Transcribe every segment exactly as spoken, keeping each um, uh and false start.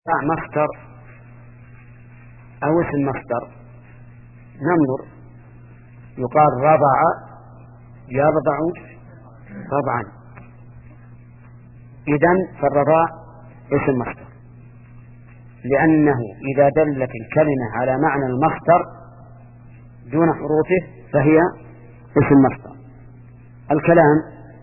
مصدر أو اسم مصدر ننظر، يقال رضع يرضع رضعا، إذن فالرضاع اسم مصدر، لأنه إذا دلت الكلمة على معنى المصدر دون حروفه فهي اسم مصدر. الكلام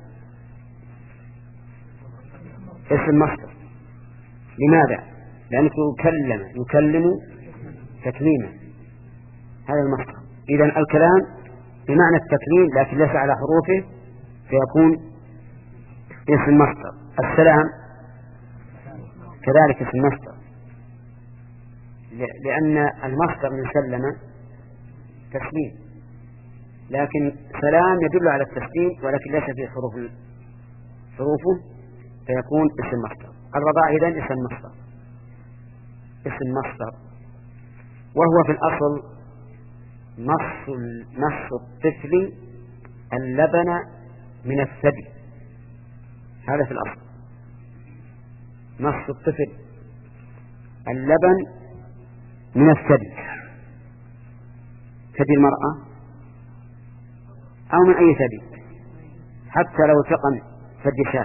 اسم مصدر، لماذا؟ لأنه يكلم يكلم تكليما، هذا المصدر. إذن الكلام بمعنى التكليم لكن ليس على حروفه فيكون اسم مصدر. السلام كذلك اسم مصدر، لأن المصدر من سلم تسليم، لكن سلام يدل على التسليم ولكن ليس في حروف حروفه فيكون اسم مصدر. الرضاع إذن اسم مصدر اسم مصدر وهو في الأصل مص مص الطفل اللبن من الثدي، هذا في الأصل مص الطفل اللبن من الثدي، ثدي المرأة أو من أي ثدي، حتى لو تقن ثدي شاة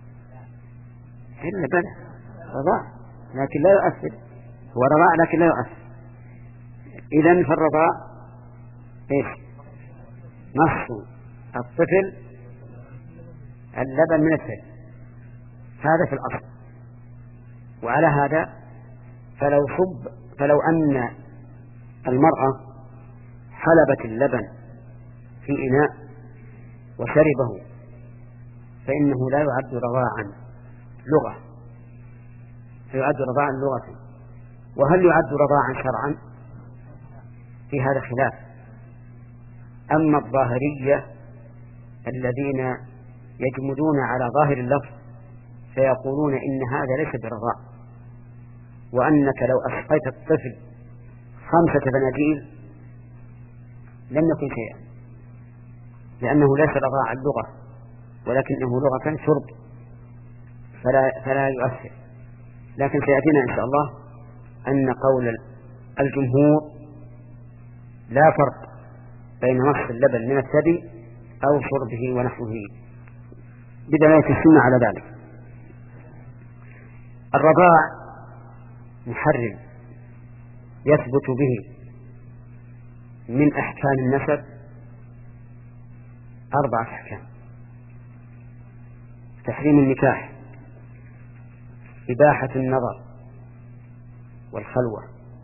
إلا بلى رضاع لكن لا يؤثر، هو رضاع لكن لا يؤثر. إذن فالرضاع إيش؟ مص الطفل اللبن من الثدي، هذا في الأصل. وعلى هذا فلو صب فلو أن المرأة حلبت اللبن في إناء وشربه فإنه لا يعد رضاعا لغة، فيعد رضاعا لغة. وهل يعد رضاعا شرعا؟ في هذا خلاف. أما الظاهرية الذين يجمدون على ظاهر اللفظ فيقولون إن هذا ليس برضاع، وأنك لو أسقيت الطفل خمسة فناجيل لم يكن شيئا، لأنه ليس رضاعا اللغة ولكنه لغة شرب فلا, فلا يؤثر. لكن سيأتينا إن شاء الله أن قول الجمهور لا فرق بين مص اللبن من الثدي أو شربه ونحوه بدلالة السنة على ذلك. الرضاع محرم يثبت به من أحكام النسب أربعة أحكام: تحريم النكاح، إباحة النظر والخلوة،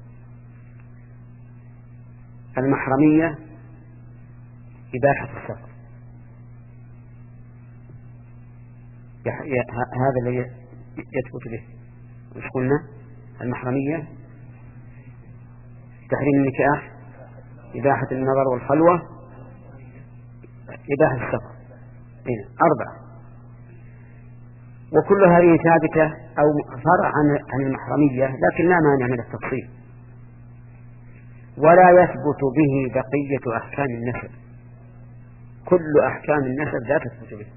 المحرمية، إباحة السفر. هذا الذي يثبت به مش قلنا المحرمية، تحريم النكاح، إباحة النظر والخلوة، إباحة السفر، أربعة. وكل هذه ثابتة أو فرع عن المحرمية لكن لا مانع من التفصيل. ولا يثبت به بقية أحكام النسب، كل أحكام النسب لا تثبت به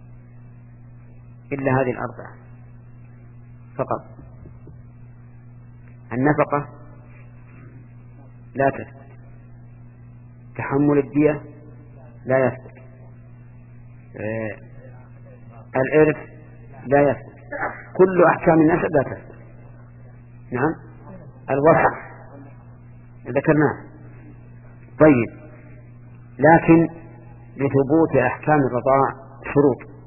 إلا هذه الأربعة فقط. النفقة لا تثبت، تحمل الدية لا يثبت، آه الإرث لا يثبت، كل أحكام النسب لا تثبت. نعم الوصف ذكرناه. طيب، لكن لثبوت أحكام الرضاع شروط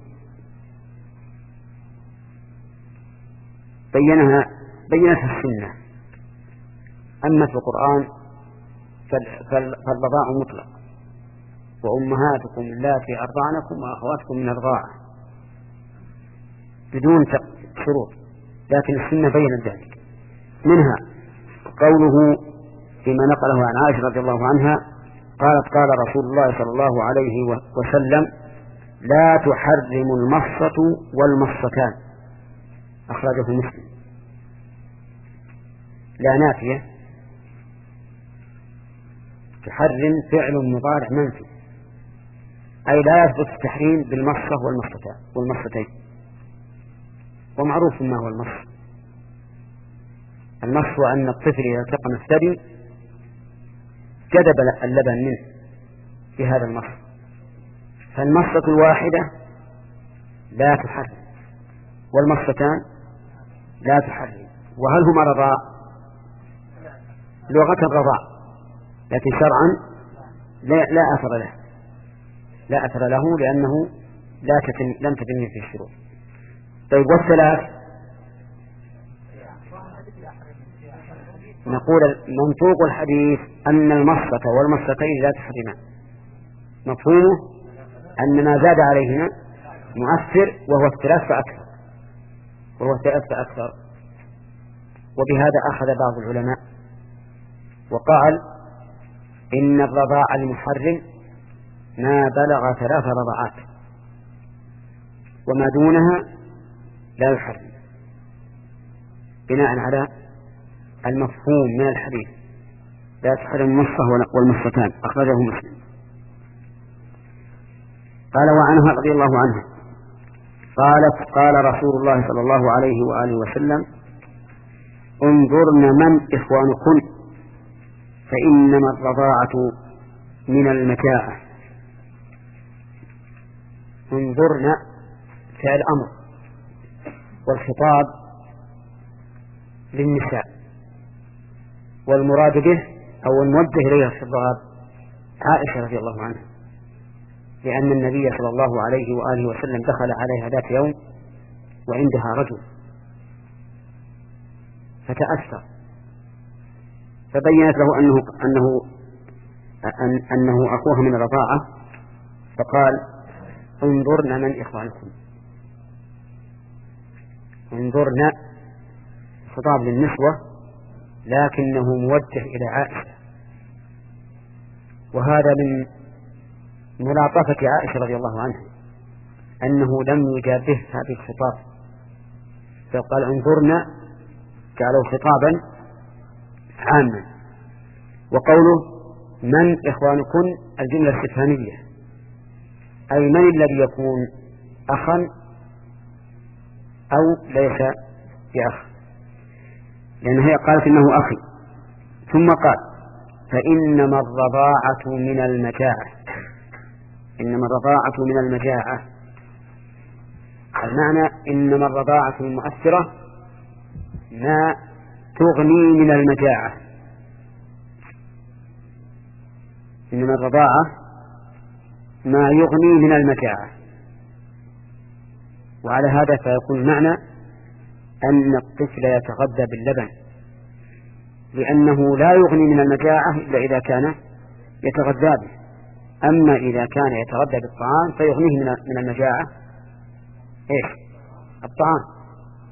بينها بينتها السنة. أما في القرآن فالرضاع مطلق: وأمهاتكم اللاتي أرضعنكم وأخواتكم من الرضاعة، بدون شروط، لكن السنة بينت ذلك. منها قوله فيما نقله عن عائشة رضي الله عنها قالت: قال رسول الله صلى الله عليه وسلم: لا تحرم المصة والمصتان، أخرجه مسلم. لا نافية، تحرم فعل مضارع منفي، أي لا يثبت التحريم بالمصة والمصتين. ومعروف ما هو المص، النص أن الطفل إذا التقم الثدي جذب اللبن منه بهذا النص، فالمصة الواحدة لا تحرم والمصتان لا تحرم. وهل هما رضاء؟ لغة الرضاء، لكن شرعا لا, لا أثر له لا أثر له لأنه لا تتم لم تتم في الشروط. طيب والثلاث؟ نقول منطوق الحديث أن المصة والمصتين لا تحرمان، مفهومه أن ما زاد عليهما مؤثر وهو الثلاث فأكثر وهو الثلاث فأكثر. وبهذا أخذ بعض العلماء وقال إن الرضاع المحرم ما بلغ ثلاث رضعات وما دونها لا يحرم، بناء على المفهوم من الحديث لا تحرم المصة والمصتان، أخرجه مسلم. قال وعنها رضي الله عنها قالت قال رسول الله صلى الله عليه وآله وسلم انظرن من إخوانكن فإنما الرضاعة من المتاعة. انظرن فعل أمر، والخطاب للنساء، والمراد به أو الموجه إليها الخطاب عائشة رضي الله عنها، لأن النبي صلى الله عليه وآله وسلم دخل عليها ذات يوم وعندها رجل فتأثر، فبينت له أنه, أنه, أن أنه أخوها من الرضاعة، فقال انظرن من إخوانكم. انظرن خطاب للنسوة لكنه موجه إلى عائشة، وهذا من ملاطفة عائشة رضي الله عنها أنه لم يجابه هذه الخطاب، فقال انظرن جعله خطابا عاما. وقوله من إخوانكن الجملة استفهامية، أي من الذي يكون أخا أو ليس بأخ، لأن هي قالت إنه أخي، ثم قال فإنما الرضاعة من المجاعة. إنما الرضاعة من المجاعة المعنى إنما الرضاعة المؤثرة ما تغني من المجاعة. إنما الرضاعة ما يغني من المجاعة. وعلى هذا فيكون معنى أن الطفل يتغذى باللبن، لأنه لا يغني من المجاعة إلا إذا كان يتغذى به، أما إذا كان يتغذى بالطعام فيغنيه من المجاعة إيش؟ الطعام.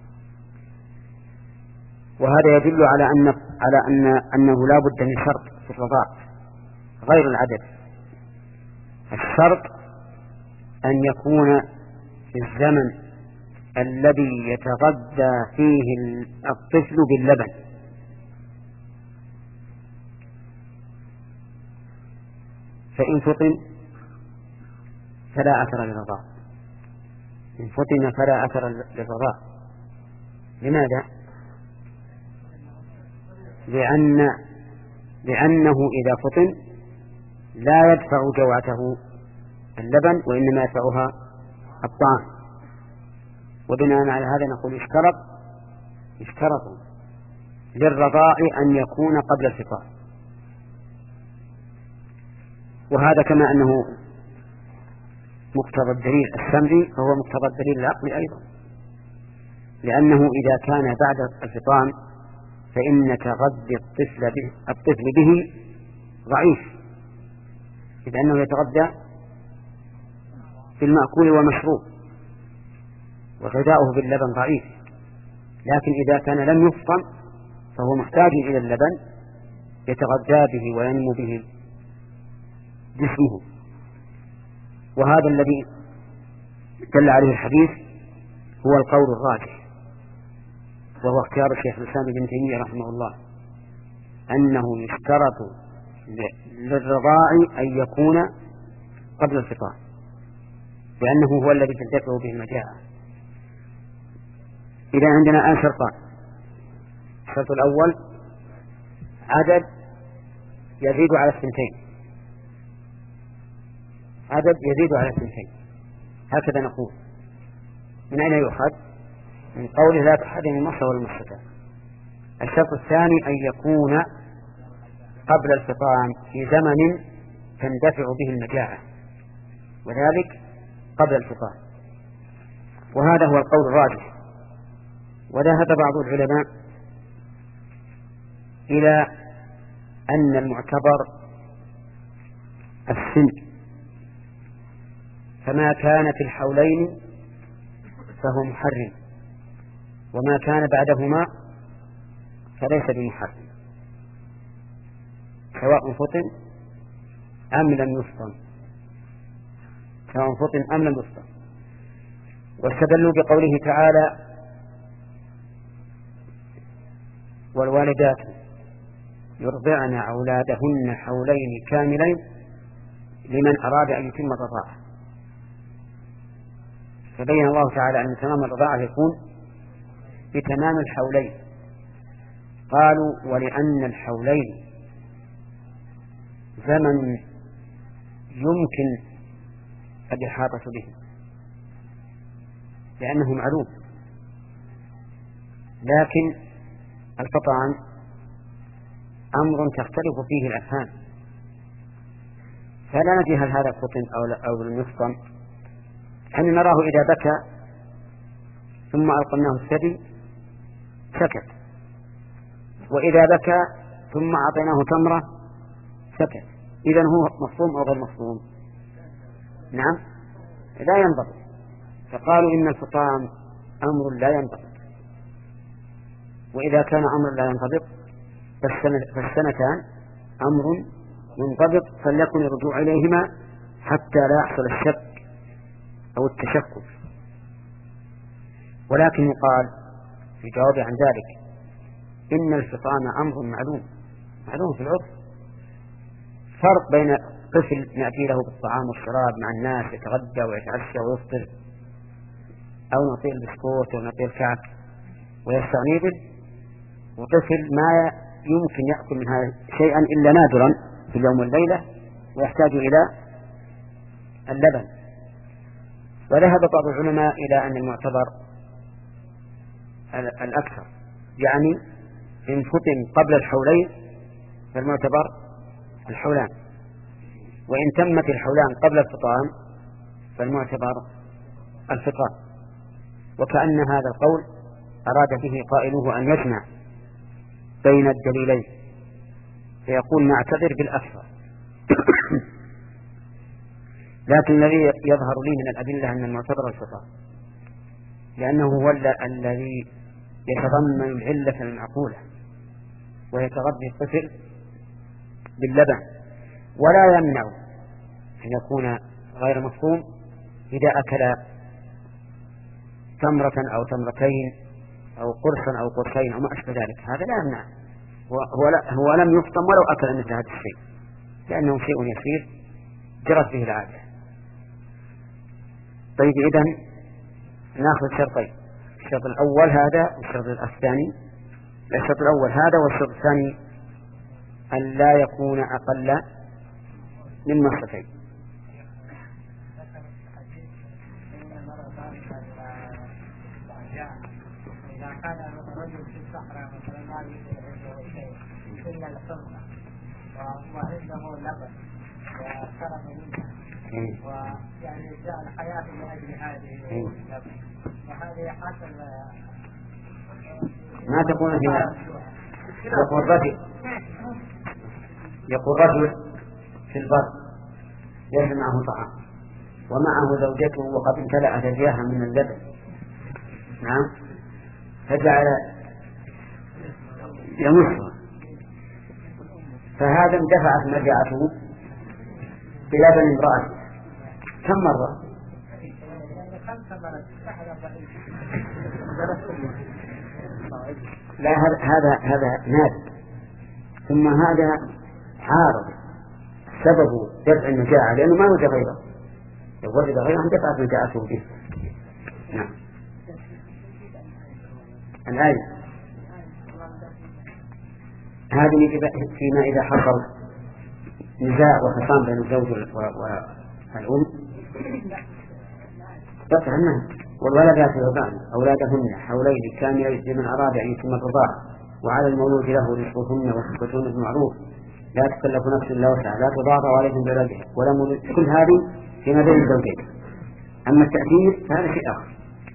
وهذا يدل على أن على أن أنه لا بد من شرط في الرضاع غير العدد. الشرط أن يكون في الزمن الذي يتغذى فيه الطفل باللبن، فإن فطن فلا أثر للرضاع، إن فطن فلا أثر للرضاع. لماذا؟ لأن لأنه إذا فطن لا يدفع جوعته اللبن وإنما يدفعها الطعام. وبناء على هذا نقول اشترط اشترط للرضاع أن يكون قبل الفطام، وهذا كما أنه مقتضى الدليل السمعي فهو مقتضى الدليل العقلي أيضا، لأنه إذا كان بعد الفطام فإن تغذي الطفل به, الطفل به ضعيف، إذ أنه يتغذى بالمأكول والمشروب وغذاؤه باللبن ضعيف. لكن إذا كان لم يفطم فهو محتاج إلى اللبن يتغذى به وينمو به جسمه. وهذا الذي دل عليه الحديث هو القول الراجح، وهو اختيار الشيخ الإسلام ابن تيمية رحمه الله، أنه يشترط للرضاع أن يكون قبل الفطام، لأنه هو الذي تدفع به المجاعة. إذا عندنا الآن شرطان: الشرط الأول عدد يزيد على الثنتين، عدد يزيد على الثنتين، هكذا نقول. من أين يؤخذ؟ من قوله لا تحرم المصر والمصرتان. الشرط الثاني أن يكون قبل الفطام في زمن تندفع به المجاعة، وذلك قبل الفطام، وهذا هو القول الراجح. وذهب بعض العلماء إلى أن المعتبر السن، فما كان في الحولين فهو محرم، وما كان بعدهما فليس بمحرم، سواء فطن أم لم يفطن، سواء فطن أم لم يفطن. واستدلوا بقوله تعالى والوالدات يرضعن أولادهن حولين كاملين لمن أراد أن يتم الرضاعة، فبين الله تعالى أن تمام الرضاعة يكون بتمام الحولين. قالوا ولأن الحولين زمن يمكن الإحاطة به لأنه معلوم، لكن الفطام أمر تختلف فيه الأفهام، فلا ندري هل هذا فطن أو لم يفطن. حين نراه إذا بكى ثم ألقمناه الثدي سكت، وإذا بكى ثم أعطيناه تمرة سكت، إذن هو مفطوم أو غير مفطوم؟ نعم لا ينضبط. فقالوا إن الفطام أمر لا ينضبط، وإذا كان أمر لا ينضبط فالسنتان أمر ينضبط، فليكن الرجوع إليهما حتى لا يحصل الشك أو التشكك. ولكن يقال في جواب عن ذلك إن الفطام أمر معلوم معلوم في العرف. فرق بين طفل نأتي له بالطعام والشراب مع الناس يتغدى ويتعشى ويفطر، أو نعطيه البسكوت ونعطيه الكعك ويستغني به، وطفل ما يمكن يأكل من هذا شيئا إلا نادرا في اليوم والليلة ويحتاج إلى اللبن. وذهب بعض العلماء إلى أن المعتبر الأكثر، يعني إن فطن قبل الحولين فالمعتبر الحولان، وإن تمت الحولان قبل الفطام فالمعتبر الفطام. وكأن هذا القول أراد به قائله أن يجمع بين الدليلين، فيقول نعتذر بالأكثر. لكن الذي يظهر لي من الأدلة أن المعتبر الفطام، لأنه هو الذي يتضمن العلة المعقولة، ويتغذي الطفل باللبن، ولا يمنع أن يكون غير مفهوم إذا أكل تمرة أو تمرتين أو قرصا أو قرصين أو ما أشبه ذلك، هذا لا يمنع. هو, لا هو لم يفطم ولو أكل مثل هذا الشيء، لأنه شيء يسير جرت به العادة. طيب إذن نأخذ شرطين، الشرط الأول هذا والشرط الثاني، الشرط الأول هذا والشرط الثاني أن لا يكون أقل من مرتين. إذا كان الرجل في الصحراء مثلا ما يجد شيء إلا الحمى وعنده لبن وشرب منها ويعني جاء الحياة لأجل هذه اللبن، وهذه حصل ما تكون فيها. يقول رجل يقول رجل في البر ليس معه طعام ومعه زوجته وقد امتلأت ثدياها من اللبن، نعم، فجعل يمصها، فهذا اندفعت مجاعته بلبن امرأته. كم مرة؟ لا هذا هذا نادر، ثم هذا عارض سبب دفع المجاعة، لأنه ما وجد غيره، لو وجد غيره اندفعت مجاعته به. نعم. الآية هذه فيما إذا حصل نزاع وخصام بين الزوج والأم يقع عنها. والولدات يرضعن أولادهن حولين كاملين لمن أراد أن يتم الرضاعة وعلى المولود له رزقهن وكسوتهن بالمعروف لا تكلف نفس إلا وسعها لا تضار عليهم بولدها ولا مولود. كل هذه فيما بين الزوجين. أما التأثير فهذا شيء آخر.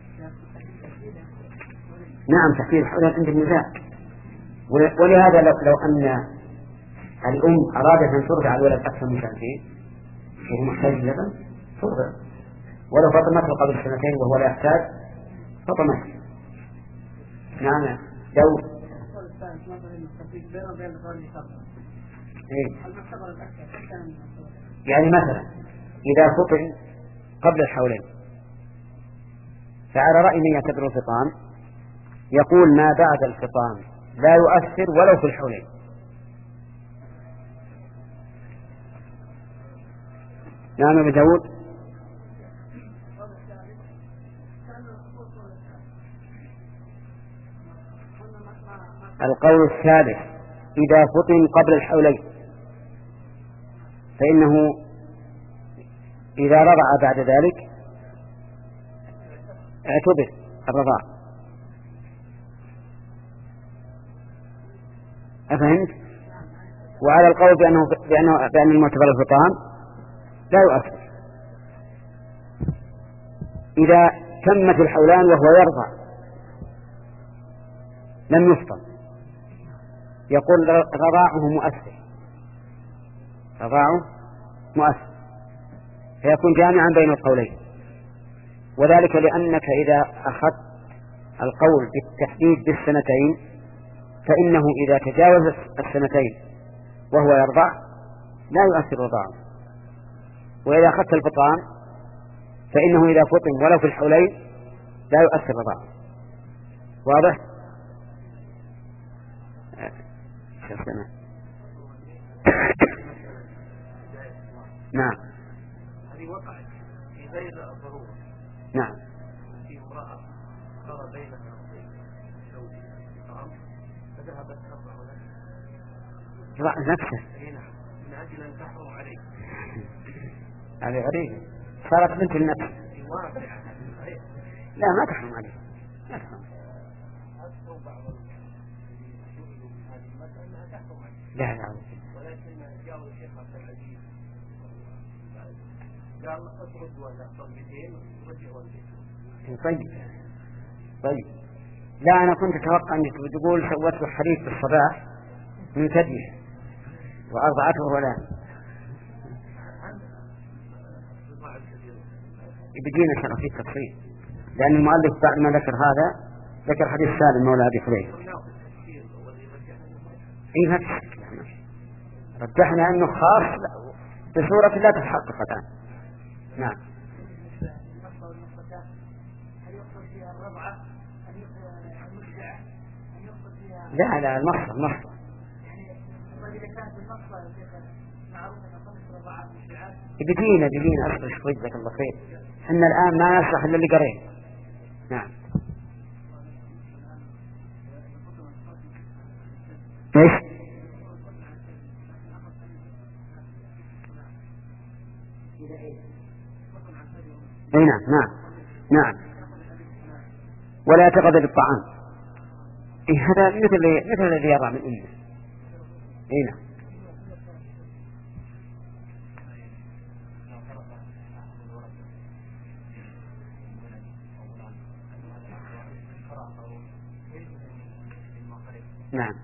نعم تحديد الحولات عند النزاع. ولهذا لو, لو أن الأم أرادت أن ترضع الولد أكثر من سنتين وهو محتاج للبن ترضع، ولو فطمته قبل سنتين وهو لا يحتاج فطمته. نعم لو يعني مثلا إذا فطن قبل الحولين فعلى رأي من يعتبر الفطام يقول ما بعد الفطام لا يؤثر ولو في الحولين. نعم ابن داود. القول الثالث إذا فطن قبل الحولين فإنه إذا رضع بعد ذلك اعتبر الرضاع. أفهمت؟ وعلى القول بأنه بأنه بأن المعتبر الفطام لا يؤثر. إذا تمت الحولان وهو يرضع لم يفطن يقول رضاعه مؤثر رضاعه مؤثر فيكون جامعا بين القولين. وذلك لأنك إذا أخذت القول بالتحديد بالسنتين فإنه إذا تجاوز السنتين وهو يرضع لا يؤثر رضاعه، وإذا أخذت الفطام فإنه إذا فطن ولو في الحولين لا يؤثر رضاعه. واضح؟ نعم. هذه وقعت في غير الضرورة. نعم. في امرأة صار بينها وبين زوجها فذهبت ترضع نفسه من أجل أن تحرم عليه. هذه غريبة صارت بنت النفس. لا ما تحرم عليه ما تحرم. لا لا ولكن جاء الشيخ عبد العزيز قال اخرج ولا طلبتين ورجع والدته. طيب طيب لا أنا كنت أتوقع أنك تقول سوت له حليب في الصباح من ثديه وأرضعته ولا بدينا شرف في التفصيل، لأن المؤلف بعد ما ذكر هذا ذكر حديث سالم مولى أبي حذيفة. إيه ما تشك رجحنا أنه خاص بصورة لا تتحقق الآن. نعم. لا لا المصر المصر بدينا بدينا أصبر شوي جزاك الله خير. إحنا الآن ما نشرح إلا اللي قرينا. نعم. إيش؟ أي نعم نعم نعم ولا يتغذى بالطعام. إيه هذا مثل مثل الذي يرى من أمه. أي نعم. نعم.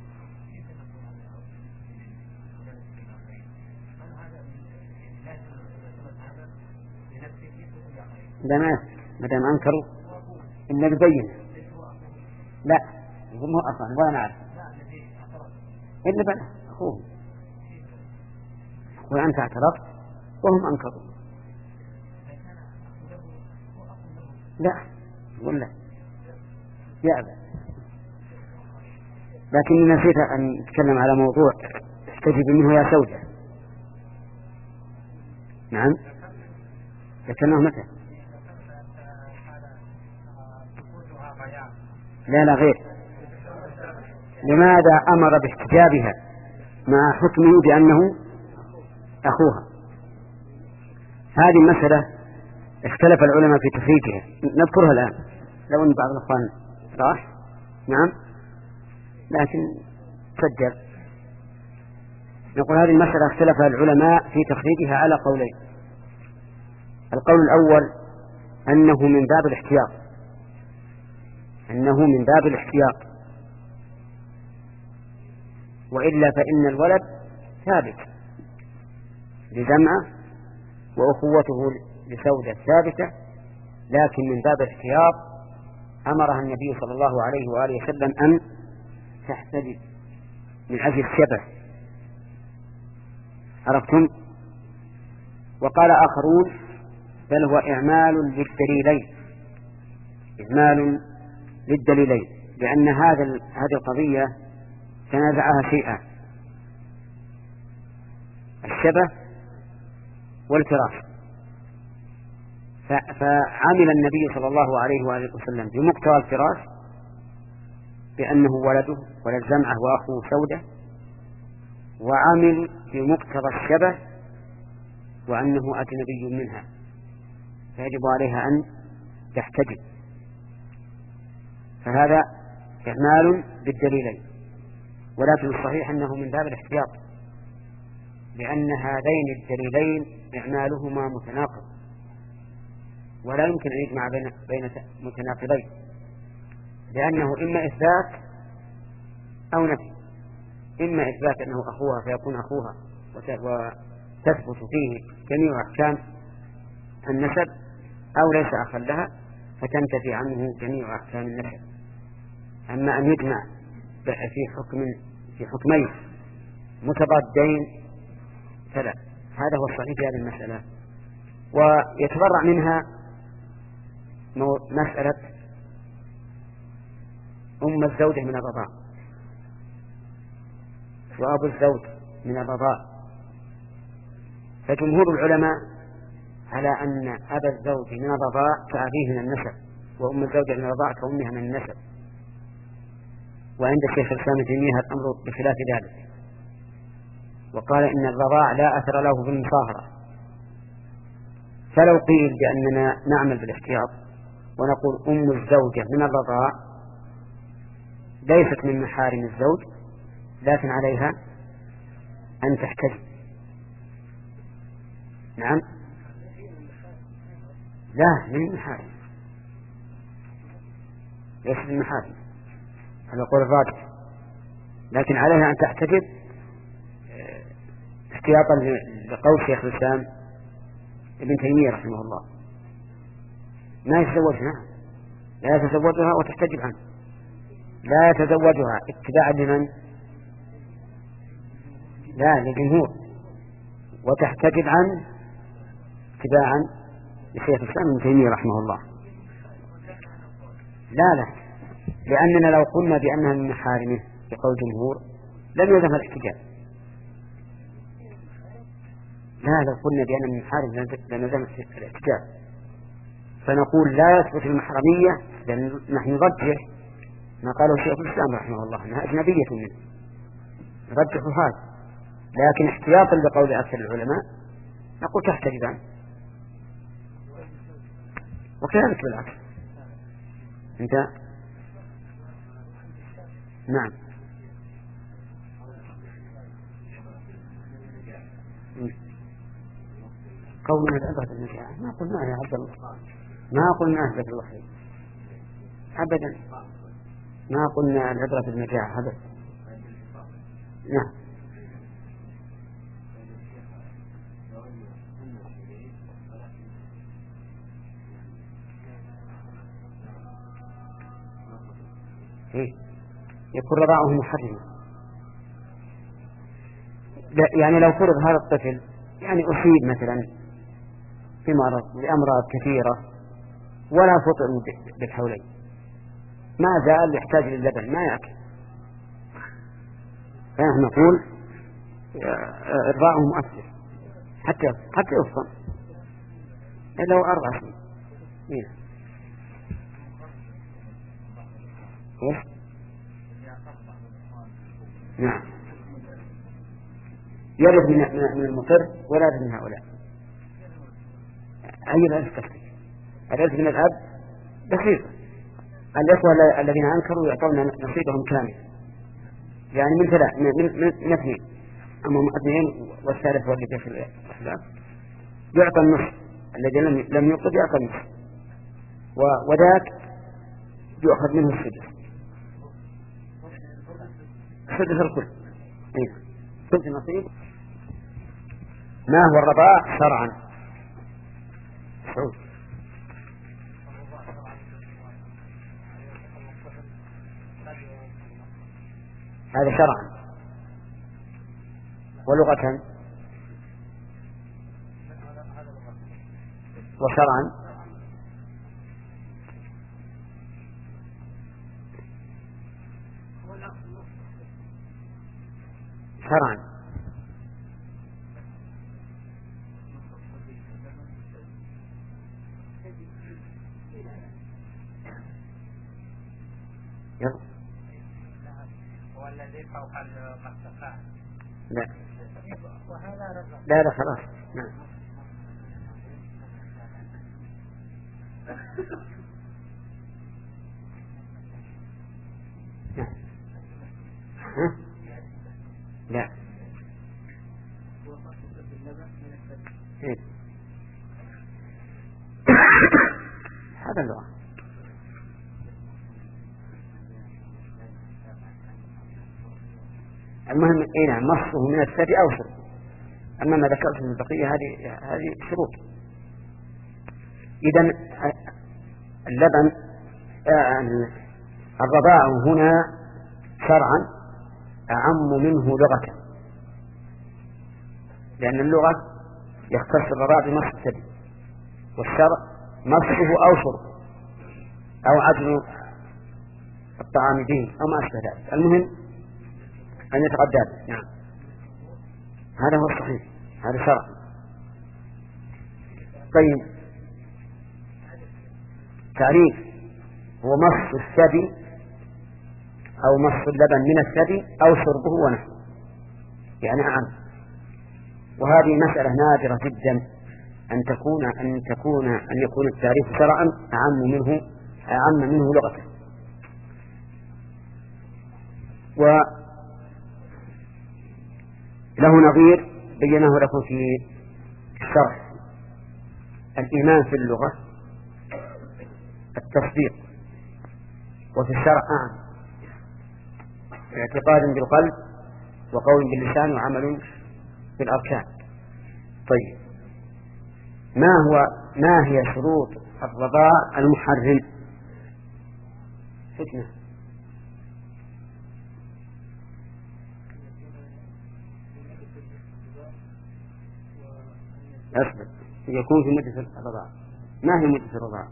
لا ما ما دام أنكروا إن بينه لا هم هو أصلا ولا نعرف إلا بل أخوه وأنت اعترفت وهم أنكروا. لا قل لا يا أبا لكني نسيت أن أتكلم على موضوع استجب منه يا سودة. نعم ذكرناه متى؟ لا لا غير لماذا أمر باحتجابها مع حكمه بأنه أخوها؟ هذه المسألة اختلف العلماء في تخريجها، نذكرها الآن لو أن بعض الأخوان راح. نعم، لكن سجل. نقول هذه المسألة اختلف العلماء في تخريجها على قولين. القول الأول أنه من باب الاحتياط، أنه من باب الاحتياط، وإلا فإن الولد ثابت لجمعه وأخوته لسودة ثابتة، لكن من باب الاحتياط أمرها النبي صلى الله عليه وآله وسلم أن تحتجب من أجل الشبه. عرفتم؟ وقال آخرون بل هو إعمال للدليلين، إعمال للدليلين، لأن هذا هذه القضية تنازعها شيئا، الشبه والفراش، فعمل النبي صلى الله عليه وآله وسلم بمقتضى الفراش بأنه ولده ولد زمعة وأخوه سودة، وعمل بمقتضى الشبه وأنه أجنبي منها فيجب عليها أن تحتجب. فهذا إعمال بالدليلين، ولكن الصحيح أنه من باب الاحتياط، لأن هذين الدليلين إعمالهما متناقض، ولا يمكن أن يجمع بين بين متناقضين، لأنه إما إثبات أو نفي، إما إثبات أنه أخوها فيكون أخوها وتثبت فيه جميع أحكام النسب، أو ليس أخا لها فتنتفي عنه جميع أحكام النسب. أما أن يجمع في حكم في حكمين متضادين فلا. هذا هو الصحيح في هذه المسألة. ويتبرع منها مسألة أم الزوجة من الرضاع وأبو الزوج من الرضاع، فجمهور العلماء على أن أبا الزوج من الرضاع كأبيه من النسب، وأم الزوجة من الرضاع كأمها من النسب، وعند الشيخ الإسلام ابن تيمية الأمر بخلاف ذلك، وقال إن الرضاع لا أثر له في المصاهرة. فلو قيل بأننا نعمل بالاحتياط ونقول أم الزوجة من الرضاع ليست من محارم الزوج، لكن عليها أن تحتجب. نعم، لا من محارم، ليست من محارم هذا قول الراجح، لكن عليها أن تحتجب احتياطا لقول شيخ الإسلام ابن تيمية رحمه الله. ما يتزوجها، لا يتزوجها وتحتجب عنه، لا يتزوجها اتباعا لمن؟ لا، للجمهور، وتحتجب عنه اتباعا لشيخ الإسلام ابن تيمية رحمه الله. لا لا، لأننا لو قلنا بأنها من محارمه بقول الجمهور لم يلزم الاحتجاب. لا، لو قلنا بأنها من محارم لنلزم الاحتجاب، فنقول لا يثبت المحرمية، لأن نحن نرجح ما قاله شيخ الإسلام رحمه الله أنها أجنبية منه، نرجح هذا، لكن احتياطا لقول أكثر العلماء نقول تحتجب عنه، وكذلك بالعكس. انت نعم قولنا العبرة بالنجاح ما قلنا يا عبد الله، ما قلنا أثبت الوحي أبدا، ما قلنا العبرة بالنجاح أبدا. نعم إيه؟ يكون رضاعه محرما، يعني لو فرض هذا الطفل يعني أصيب مثلا بمرض بأمراض كثيرة ولا فطر بالحولين، ما زال يحتاج للبن ما يأكل، فنحن نقول رضاعه مؤثر حتى حتى يفطر إلا هو أربع سنين. إيه؟ إيه؟ نعم يرد من من المقر ولا يرد من هؤلاء. أي الرزق تكفي؟ الرزق من الأب بسيط. الإخوة الذين أنكروا يعطون نصيبهم كامل، يعني من ثلاث من من اثنين، أما اثنين والثالث هو الذي في الخلاف يعطى النصف، الذي لم لم يقض يعطى النصف، وذاك يؤخذ منه السدس. سدس الكل. إيه. سدس النصيب. ما هو الرضاع شرعا؟ سعود. هذا شرعا. ولغة وشرعا شرعا والذي فوق المرتفع لا وهذا رضا. لا لا خلاص. نعم ها؟ لا إيه؟ هذا اللغة. المهم اي نعم مصه من الثدي او شرب. اما ما ذكرت من البقيه هذه هذه شروط. اذا اللبن الرضاع هنا شرعا اعم منه لغة، لان اللغة يختص الرضاع بمص الثدي، والشرع مصه او شرب او عجن الطعام به او ما اشبه ذلك. المهم أن يتغدى. نعم هذا هو الصحيح، هذا شرع. طيب تعريف هو مص الثدي أو مص اللبن من الثدي أو شربه ونحوه، يعني أعم. وهذه مسألة نادرة جدا أن تكون أن تكون أن يكون التعريف شرعا أعم منه أعم منه لغة. و له نظير بينه لكم في الشرح. الإيمان في اللغة التصديق، وفي الشرع أعم، اعتقاد بالقلب وقول باللسان وعمل بالأركان. طيب ما هو ما هي شروط الرضاع المحرم؟ فتنة. أثبت يكون في مدة الرضاعة. ما هي مدة الرضاعة؟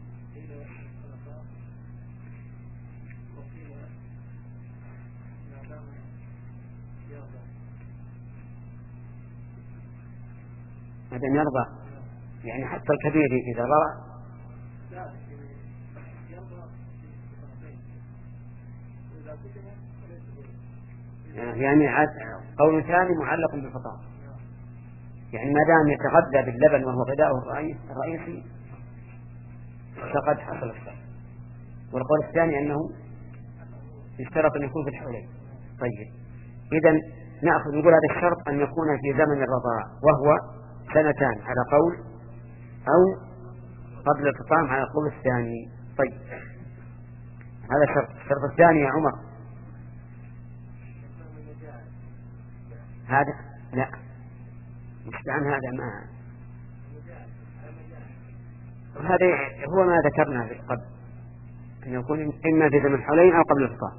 هذا يرضى يعني حتى الكبير إذا رضع يعني قول ثاني معلق بالفطام، يعني ما دام يتغذى باللبن وهو غذاؤه الرئيسي فقد حصل الشرط. والقول الثاني أنه يشترط أن يكون في الحولين. طيب إذن نأخذ نقول هذا الشرط أن يكون في زمن الرضاع وهو سنتان على قول، أو قبل الفطام على القول الثاني. طيب هذا شرط. الشرط الثاني يا عمر هذا لا مش عن هذا ما هذا هو ما ذكرنا قبل أن يكون إما في زمن الحولين أو قبل الفطام.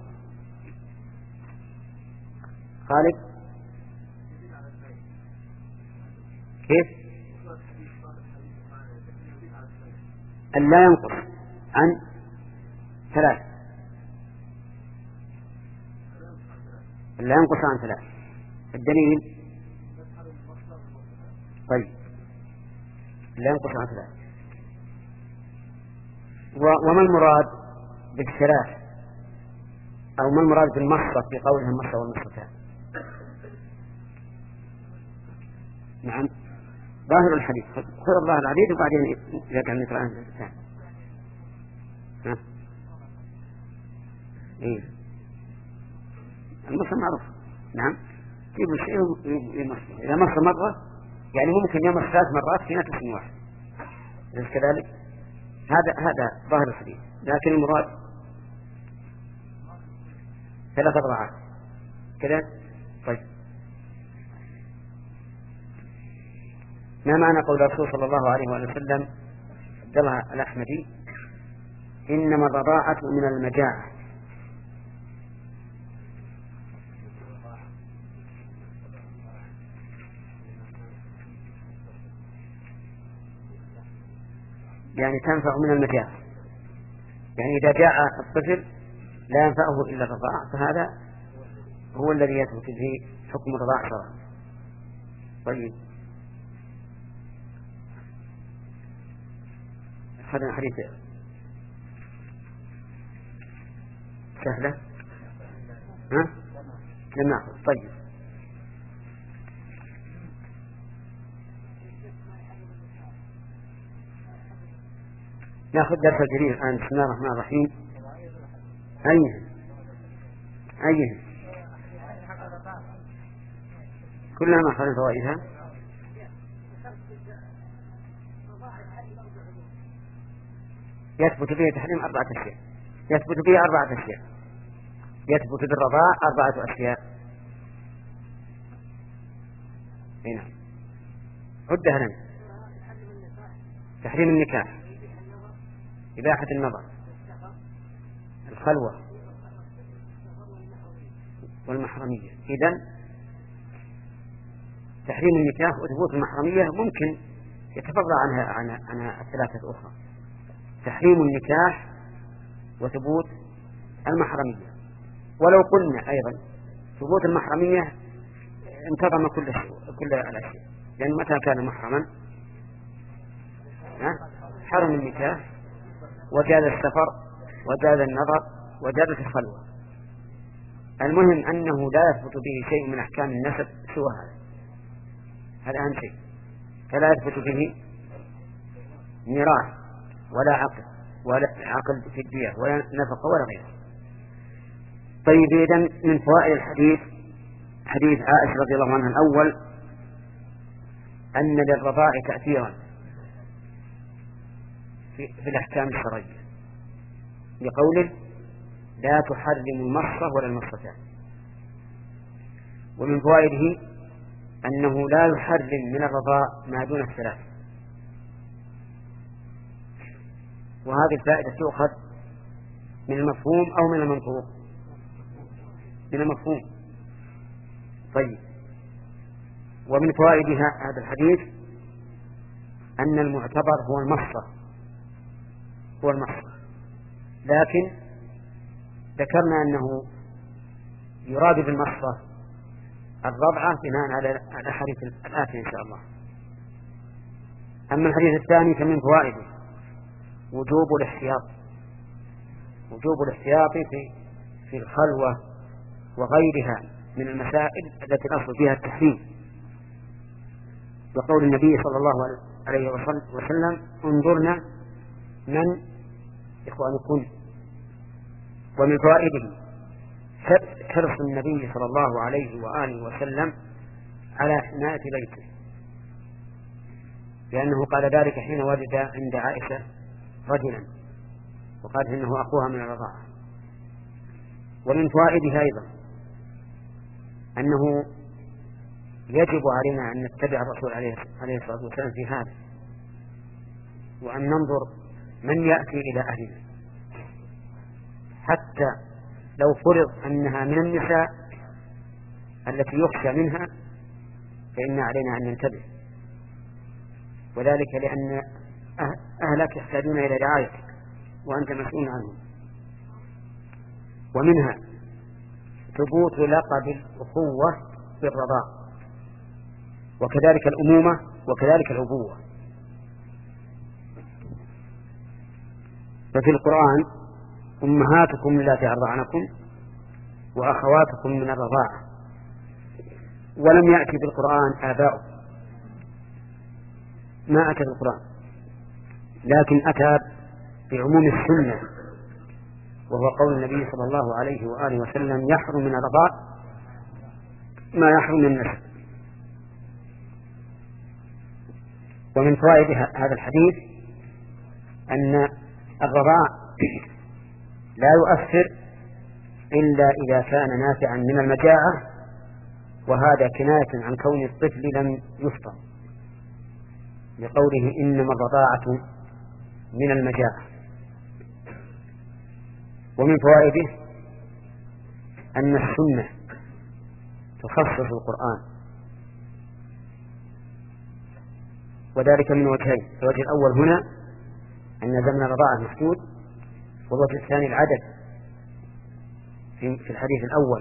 خالد كيف؟ أن لا ينقص عن ثلاث، أن لا ينقص عن ثلاث. الدليل طيب لا ينقص عن ثلاث. وما المراد بالثلاث؟ أو ما المراد بالمصة في قولها المصة والمصتان؟ نعم ظاهر الحديث. خذ الله العديد وبعدين يرجع نقرأ الثاني. ها؟ إيه المصة معروف. نعم يجيب الشيء ويمص. إذا مص مرة يعني ممكن يمص ثلاث مرات في نفس واحد. ليس كذلك؟ هذا هذا ظاهر الحديث. لكن المراد ثلاث أضعاف كذا. طيب ما معنى قول الرسول صلى الله عليه وسلم عبد الله الأحمدي إنما الرضاعة من المجاعة؟ يعني تنفع من المجاعة، يعني إذا جاء الطفل لا ينفعه إلا الرضاعة فهذا هو الذي يثبت به حكم الرضاعة شرعا. طيب هذا حديث سهلة ها؟ لم نأخذ. طيب نأخذ درس الجليل الآن. بسم الله الرحمن الرحيم. أيه أيه كلها ما أخذ فوائدها. يثبت به تحريم أربعة أشياء. يثبت به أربعة أشياء. يثبت بالرضاع أربعة أشياء. هنا عدها لنا. تحريم النكاح، إباحة النظر، الخلوة، والمحرمية. إذن تحريم النكاح وثبوت المحرمية ممكن يتفضل عنها عن عن الثلاثة الأخرى. تحريم النكاح وثبوت المحرمية. ولو قلنا أيضا ثبوت المحرمية انتظم كل كل الأشياء، لأن متى كان محرما حرم النكاح وجاز السفر وجاز النظر وجازت الخلوة. المهم أنه لا يثبت به شيء من أحكام النسب سوى هذا. هذا أهم شيء. فلا يثبت به ميراث ولا عقل ولا عقل في الدية ولا نفقة ولا غيره. طيب إذن من فوائد الحديث حديث عائشة رضي الله عنها الأول أن للرضاع تأثيرا في, في الأحكام الشرعية لقوله لا تحرم المصة ولا المصتان. ومن فوائده أنه لا يحرم من الرضاع ما دون الثلاث. وهذه الفائدة تؤخذ من المفهوم أو من المنطوق؟ من المفهوم. طيب ومن فوائد هذا الحديث أن المعتبر هو المصة هو المصة لكن ذكرنا أنه يراد بالمصة الرضعة بناء على الأحاديث الآتية إن شاء الله. أما الحديث الثاني فمن فوائده وجوب الاحتياط وجوب الاحتياط في في الخلوة وغيرها من المسائل التي الأصل فيها التحريم، وقول النبي صلى الله عليه وسلم انظرنا من إخوانكم. ومن فوائده حرص النبي صلى الله عليه وآله وسلم على حماية بيته، لأنه قال ذلك حين وجد عند عائشة رجلا وقال إنه أخوها من الرضاعة. ومن فوائده أيضا أنه يجب علينا أن نتبع الرسول عليه الصلاة والسلام في هذا، وأن ننظر من يأتي إلى أهلنا، حتى لو فرض أنها من النساء التي يخشى منها فإن علينا أن ننتبه، وذلك لأن أهلك يحتاجون إلى رعايتك وأنت مسؤول عنهم. ومنها ثبوت لقب الأخوة بالرضاع، وكذلك الأمومة وكذلك الأبوة. ففي القرآن أمهاتكم التي أرضعنكم وأخواتكم من الرضاعة، ولم يأتي في القرآن آباؤه، ما أتى في القرآن، لكن أتى بعموم السنة، وهو قول النبي صلى الله عليه وآله وسلم: يحرم من الرضاع ما يحرم من النسب. ومن فوائد هذا الحديث أن الرضاع لا يؤثر إلا إذا كان نافعا من المجاعة، وهذا كناية عن كون الطفل لم يفطر، لقوله: إنما الرضاعة من المجاعة. ومن فوائده أن السنة تخصص القرآن، وذلك من وجهين: الوجه الأول هنا أن زمن الرضاعة محدود، والوجه الثاني العدد في الحديث الأول،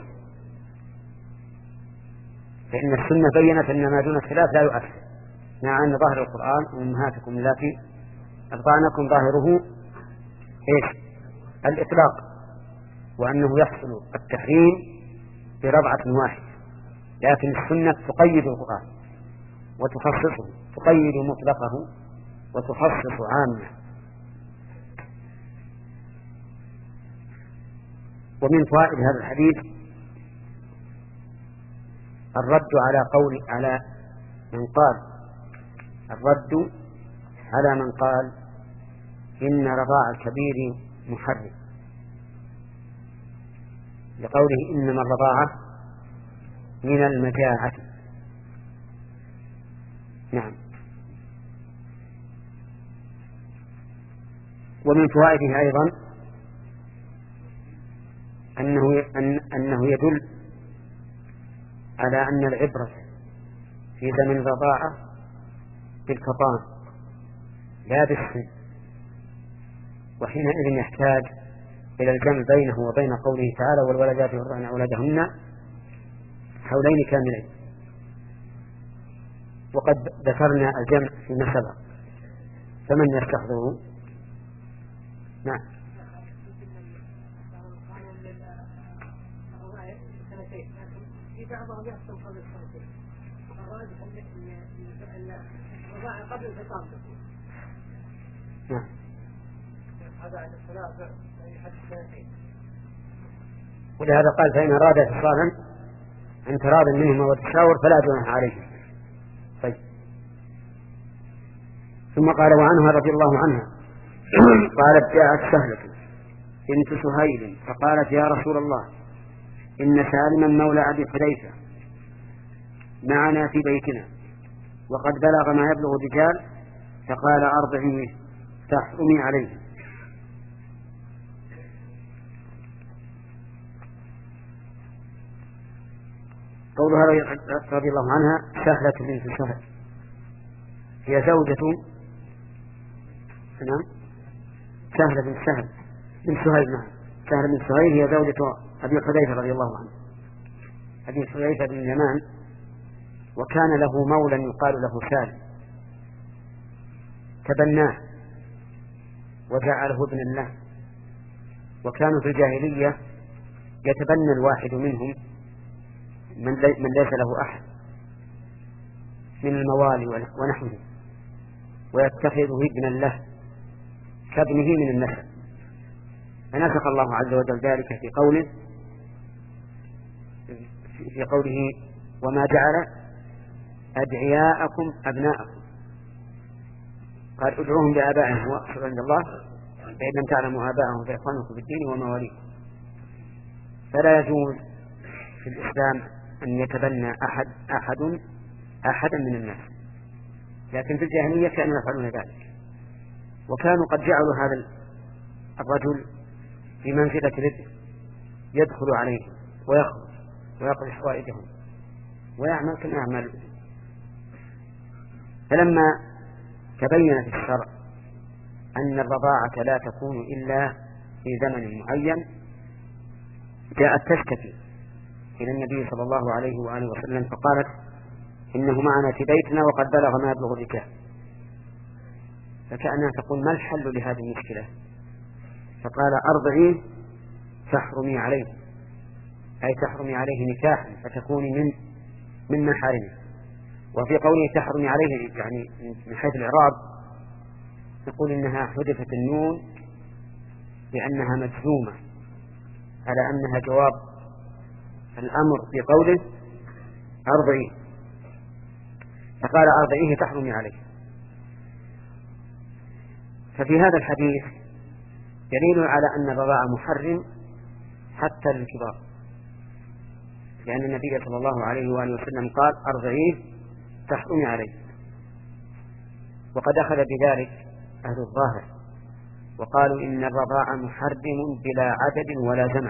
فإن السنة بيّنت أن ما دون الثلاث لا يؤثر، مع أن ظاهر القرآن: أمهاتكم اللاتي أرضعنكم ظاهره إيش؟ الإطلاق، وأنه يحصل التحريم برضعة واحدة، لكن السنة تقيد القرآن وتخصصه، تقيد مطلقه وتخصص عامه. ومن فوائد هذا الحديث الرد على قول على من قال الرد على من قال إن رضاع الكبير محرم، لقوله: إنما الرضاعة من المجاعة. نعم. ومن فوائده أيضا أنه أن أنه يدل على أن العبرة في زمن الرضاعة بالفطام لا بالسن، وحينئذ يحتاج إلى الجمع بينه وبين قوله تعالى: والولدات يرضعن أولادهن حولين كاملين، وقد ذكرنا الجمع فيما سبق، فمن يستحضره؟ نعم. بعضهم يحصل قبل السنتين، والراجح أن الرضاعة قبل الفطام. نعم. هذا عن الصلاة حد السنتين. ولهذا قال: فإن أراد اتصالا عن تراض منهما وتشاور فلا جناح عليه. طيب. ثم قال: وعنها رضي الله عنها قالت: جاءت سهلة بنت سهيل فقالت: يا رسول الله، إن سالما مولى أبي حذيفة معنا في بيتنا، وقد بلغ ما يبلغ الرجال، فقال: أرضعيه تحرمي عليه. قولها رضي الله عنها سهلة بنت سهل، هي زوجة نعم سهلة بنت سهل بن سهيل نعم سهلة بنت سهيل هي زوجة أبي حذيفة رضي الله عنه، أبي حذيفة بن اليمان، وكان له مولى يقال له سالم، تبناه وجعله ابنا له، وكانوا في الجاهلية يتبنى الواحد منهم من, لي من ليس له أحد من الموالي ونحوه، ويتخذه ابنا له كابنه من النسب، فنسخ الله عز وجل ذلك في قوله في قوله: وما جعل أدعياءكم أبناءكم، قال: ادعوهم لآبائهم هو أقصد عند الله، فإن لم تعلموا آباءهم فإخوانكم في الدين ومواليكم. فلا يجوز في الإسلام أن يتبنى أحد أحد أحدا من الناس، لكن في الجاهلية كانوا يفعلون ذلك، وكانوا قد جعلوا هذا الرجل في منزلة رزق، يدخل عليه ويخرج ويقضي حوائجهم ويعمل كما يعمل. فلما تبين في الشرع أن الرضاعة لا تكون إلا في زمن معين، جاءت تشتكي إلى النبي صلى الله عليه وآله وسلم فقالت: إنه معنا في بيتنا وقد بلغ ما يبلغ الرجال. فكأنها تقول: ما الحل لهذه المشكلة؟ فقال: أرضعيه تحرمي عليه، أي تحرمي عليه نكاحا فتكوني من من محارمه. وفي قوله تحرمي عليه يعني من حيث الإعراب نقول إنها حذفت النون لأنها مجزومة على أنها جواب الأمر في قوله أرضعيه، فقال أرضعيه تحرمي عليه. ففي هذا الحديث دليل على أن الرضاعة محرم حتى للكبار، لأن النبي صلى الله عليه وآله وسلم قال أرضعيه تحرمي عليه. وقد أخذ بذلك أهل الظاهر وقالوا إن الرضاعة محرم بلا عدد ولا زمن،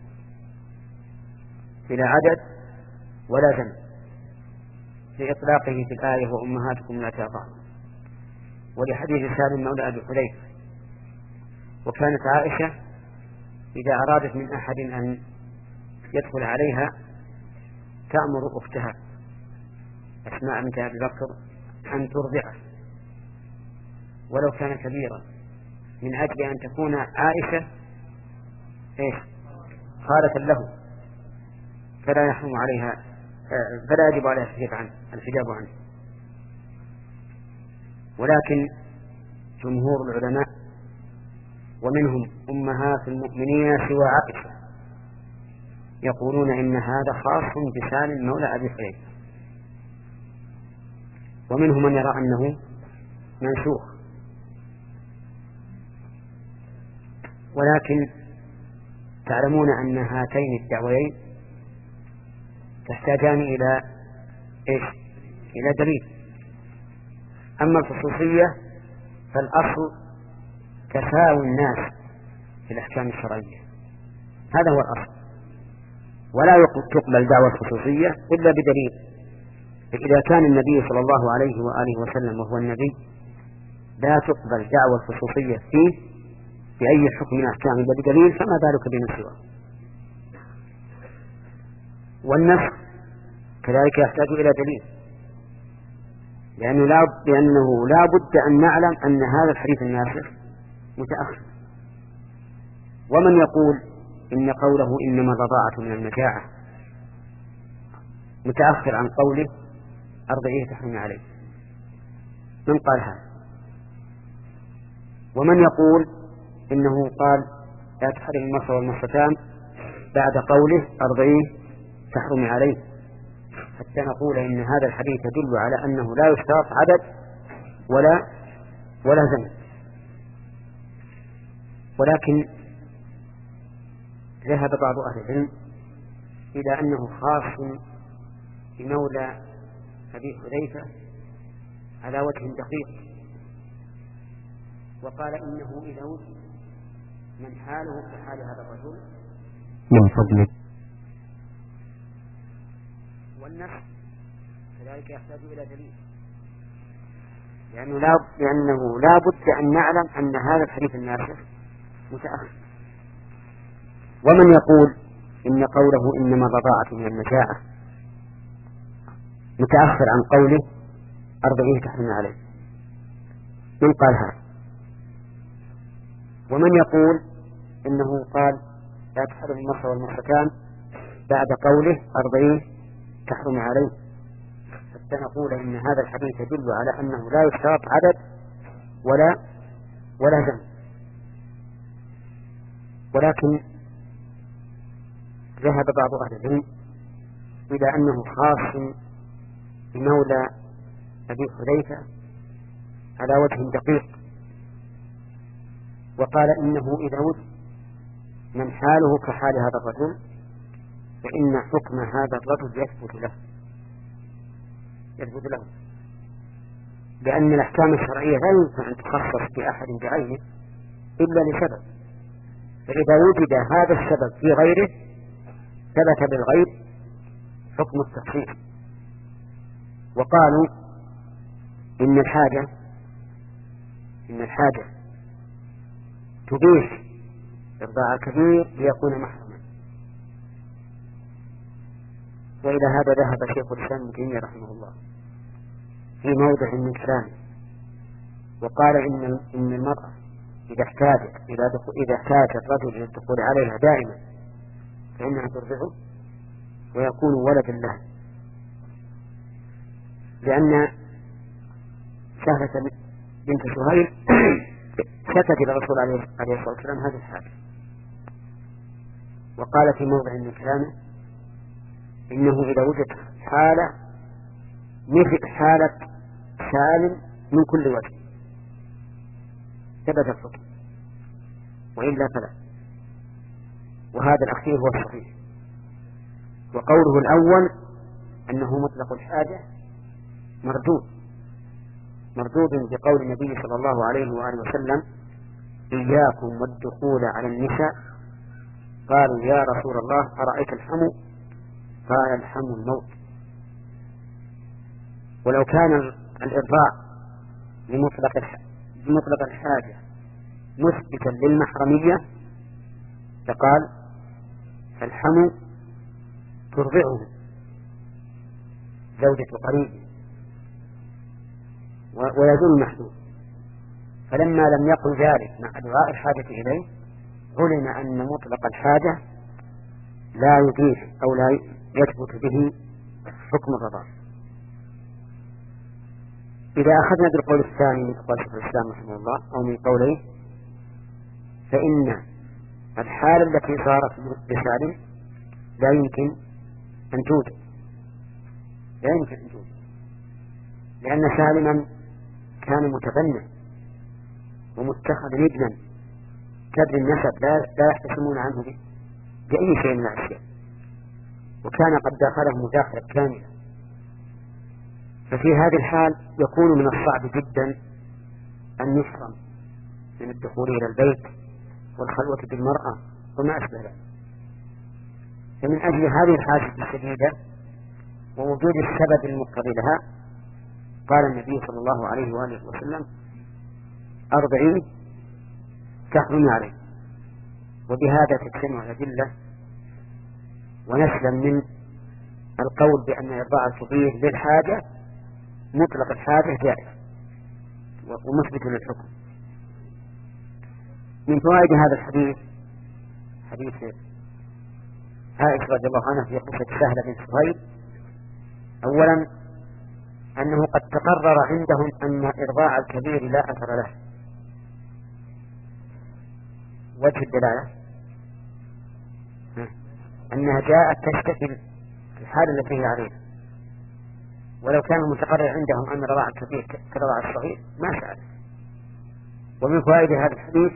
بلا عدد ولا زمن، لإطلاقه في الآية وأمهاتكم لا ترضعن، ولحديث سالم مولى أبي حذيفة. وكانت عائشة إذا أرادت من أحد أن يدخل عليها تأمر أختها أسماء بنت أبي بكر أن ترضعه ولو كان كبيرا، من أجل أن تكون عائشة إيش خالة له، فلا يحرم عليها فلا يجب عليها الحجاب عنه الحجاب عنه. ولكن جمهور العلماء ومنهم أمهات المؤمنين سوى عائشة يقولون إن هذا خاص بسالم مولى أبي حذيفة، ومنهم من يرى أنه منسوخ. ولكن تعلمون أن هاتين الدعويين تحتاجان إلى إيش؟ إلى دليل. أما الخصوصية فالأصل تساوي الناس في الأحكام الشرعية، هذا هو الأصل، ولا تقبل دعوة الخصوصية إلا بدليل. فإذا كان النبي صلى الله عليه وآله وسلم وهو النبي لا تقبل دعوة الخصوصية فيه بأي حكم من أحكام إلا بدليل، فما بالك بمن سواه. والنسخ كذلك يحتاج إلى دليل، لأنه لا لأنه لا بد أن نعلم أن هذا الحديث الناسخ متأخر. ومن يقول إن قوله إنما الرضاعة من المجاعة متأخر عن قوله أرضعيه تحرمي عليه؟ من قال هذا؟ ومن يقول إنه قال لا تحرم المرأة والمرأتان بعد قوله أرضعيه تحرمي عليه، حتى نقول إن هذا الحديث يدل على أنه لا يشترط عدد ولا ولا زمن. ولكن ذهب بعض أهل العلم إلى أنه خاص بمولى أبي حذيفة على وجه دقيق، وقال إنه إذا وجد من حاله كحال هذا الرجل من فضلك. والنفس كذلك يحتاج إلى دليل، لأنه لا لأنه لا بد أن نعلم أن هذا الحديث الناسخ متأخر. ومن يقول إن قوله إنما الرضاعة من المجاعة متأخر عن قوله أرضعيه تحرمي عليه؟ من قال هذا؟ ومن يقول إنه قال لا تحرم المرأة والمرأتان بعد قوله أرضعيه تحرمي عليه، حتى نقول إن هذا الحديث يدل على أنه لا يشترط عدد ولا ولا زمن. ولكن ذهب بعض أهل العلم إلى أنه خاص بمولى أبي حذيفة على وجه دقيق، وقال إنه إذا وجد من حاله كحال هذا الرجل فإن حكم هذا الرجل يثبت له يثبت له لأن الأحكام الشرعية لا يمكن أن تخصص بأحد بعينه إلا لسبب، فإذا وجد هذا السبب في غيره ثبت بالغير حكم التخصيص. وقالوا إن الحاجة إن الحاجة تبيح إرضاع الكبير ليكون محرما. وإلى هذا ذهب شيخ الإسلام ابن تيمية رحمه الله في موضع من كلامه، وقال إن إن المرأة إذا احتاجت إلى إذا احتاج الرجل إلى الدخول عليها دائما فإنها ترضعه ويكون ولدا له، لأن سهلة بنت سهيل شكت إلى الرسول عليه الصلاة والسلام هذه الحالة، وقال في موضع من كلامه إنه إذا وجد حالة مثل حالة سالم من كل وجه ثبت الحكم، وإلا فلا. وهذا الأخير هو الصحيح. وقوله الأول أنه مطلق الحاجة مردود مردود بقول النبي صلى الله عليه وآله وسلم: إياكم والدخول على النساء. قالوا: يا رسول الله أرأيت الحمو؟ قال: الحمو الموت. ولو كان الإرضاع لمطلق لمطلق الحاجة مثبتا للمحرمية فقال: الحمو ترضعه زوجة قريب ويزول المحدود. فلما لم يقل ذلك مع إلغاء الحاجة إليه علم أن مطلق الحاجة لا يضيف أو لا يثبت به حكم الرضاع. إذا أخذنا بالقول الثاني من قول شيخ الإسلام رحمه الله أو من قوله، فإن الحالة التي صارت بسالم لا يمكن أن توجد لا يمكن أن توجد لأن سالما كان متبنى ومتخذ ابنا كبر النسب لا يحتسمون عنه بأي شيء من الأشياء، وكان قد دخله مداخلة كاملة. ففي هذه الحال يكون من الصعب جدا أن يحرم من الدخول إلى البيت والخلوة بالمرأة وما أشبه ذلك. فمن أجل هذه الحاجة الشديدة ووجود السبب المقتضي لها قال النبي صلى الله عليه وآله وسلم: أربعين تحرم عليه. وبهذا تجتمع الأدلة ونسلم من القول بأن إرضاع الكبير للحاجة مطلق الحاجة جائز ومثبت للحكم. من فوائد هذا الحديث حديث عائشة رضي الله عنها في قصة سهلة بنت سهيل: أولا أنه قد تقرر عندهم أن إرضاع الكبير لا أثر له. وجه الدلالة أنها جاءت تشتكي في الحالة التي هي عليها، ولو كان المتقرر عندهم أن رضاع الكبير كرضاع الصغير ما سأل. ومن فوائد هذا الحديث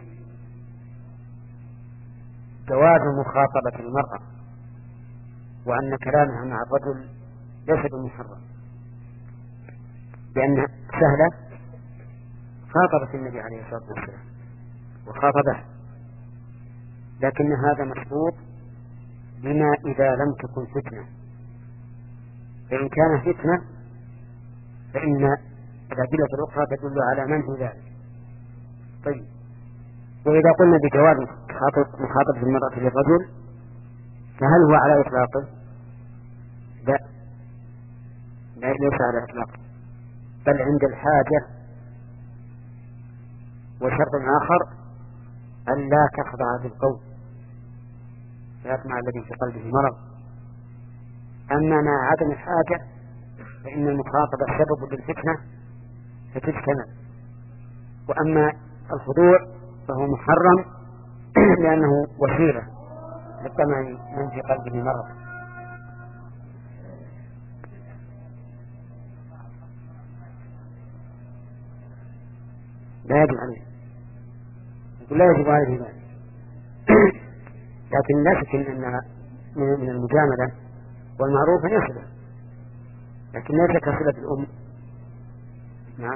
جواز مخاطبة المرأة، وأن كلامها مع الرجل ليس بمحرم، لأن سهلة خاطبت النبي عليه الصلاة والسلام وخاطبها، لكن هذا مشروط بما إذا لم تكن فتنة. فإن كان فتنة فإن الأدلة الأخرى تدل على منع ذلك. طيب، وإذا قلنا بجواز مخاطبة المرأة للرجل فهل هو على إطلاقه؟ لا، لا ليس على إطلاقه، بل عند الحاجة. وشرط آخر أن لا تخضع بالقول فيطمع الذي في قلبه مرض. أما مع عدم الحاجة فإن المخاطبة سبب للفتنة فتجتمع، وأما الخضوع فهو محرم لأنه وسيلة لطمع من في قلبه مرض. لا يجب عليه، لا يجب عليه ذلك. لكن لا شك أن من المجاملة والمعروف أن يصله، لكن ليس كصلة الأم. نعم.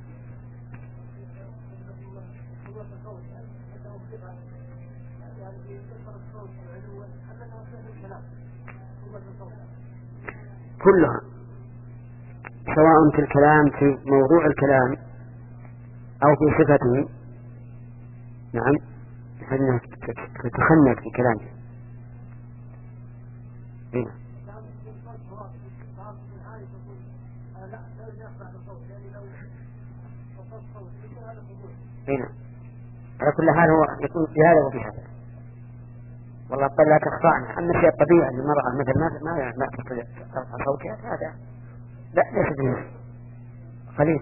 كلها سواء في الكلام في موضوع الكلام أو في صفته. نعم، أنها تتخنق في كلامه. هنا هنا على كل حال هو يكون بهذا وبهذا، والله قال لا تخضعن. أما الشيء الطبيعي للمرأة مثل ما ما ما تستطيع ترفع صوتها هذا لا ليس به قليل.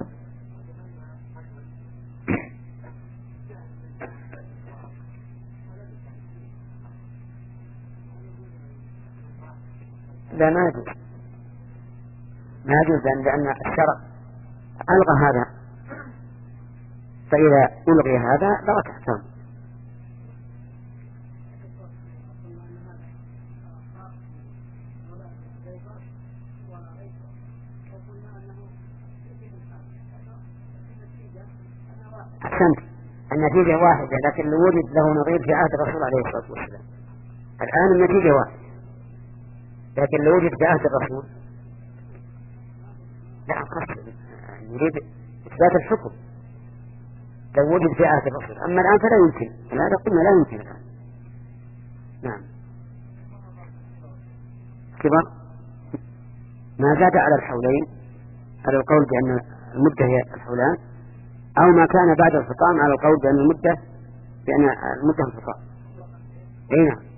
لا ما يجوز ما يجوز لأن الشرع ألغى هذا، فإذا ألغي هذا لغت أحكام. أحسنت، النتيجة واحدة، لكن لو وجد له نظير في عهد الرسول عليه الصلاة والسلام. الآن النتيجة واحدة، لكن لو وجد في عهد الرسول لا قصد نريد إثبات الحكم لو وجد في عهد الرسول. أما الآن فلا يمكن، هذا قلنا لا يمكن الآن. نعم كبر ما زاد على الحولين على القول بأن المدة هي الحولان، أو ما كان بعد الفطام على القول بأن المدة بأن المدة الفطام. أي نعم.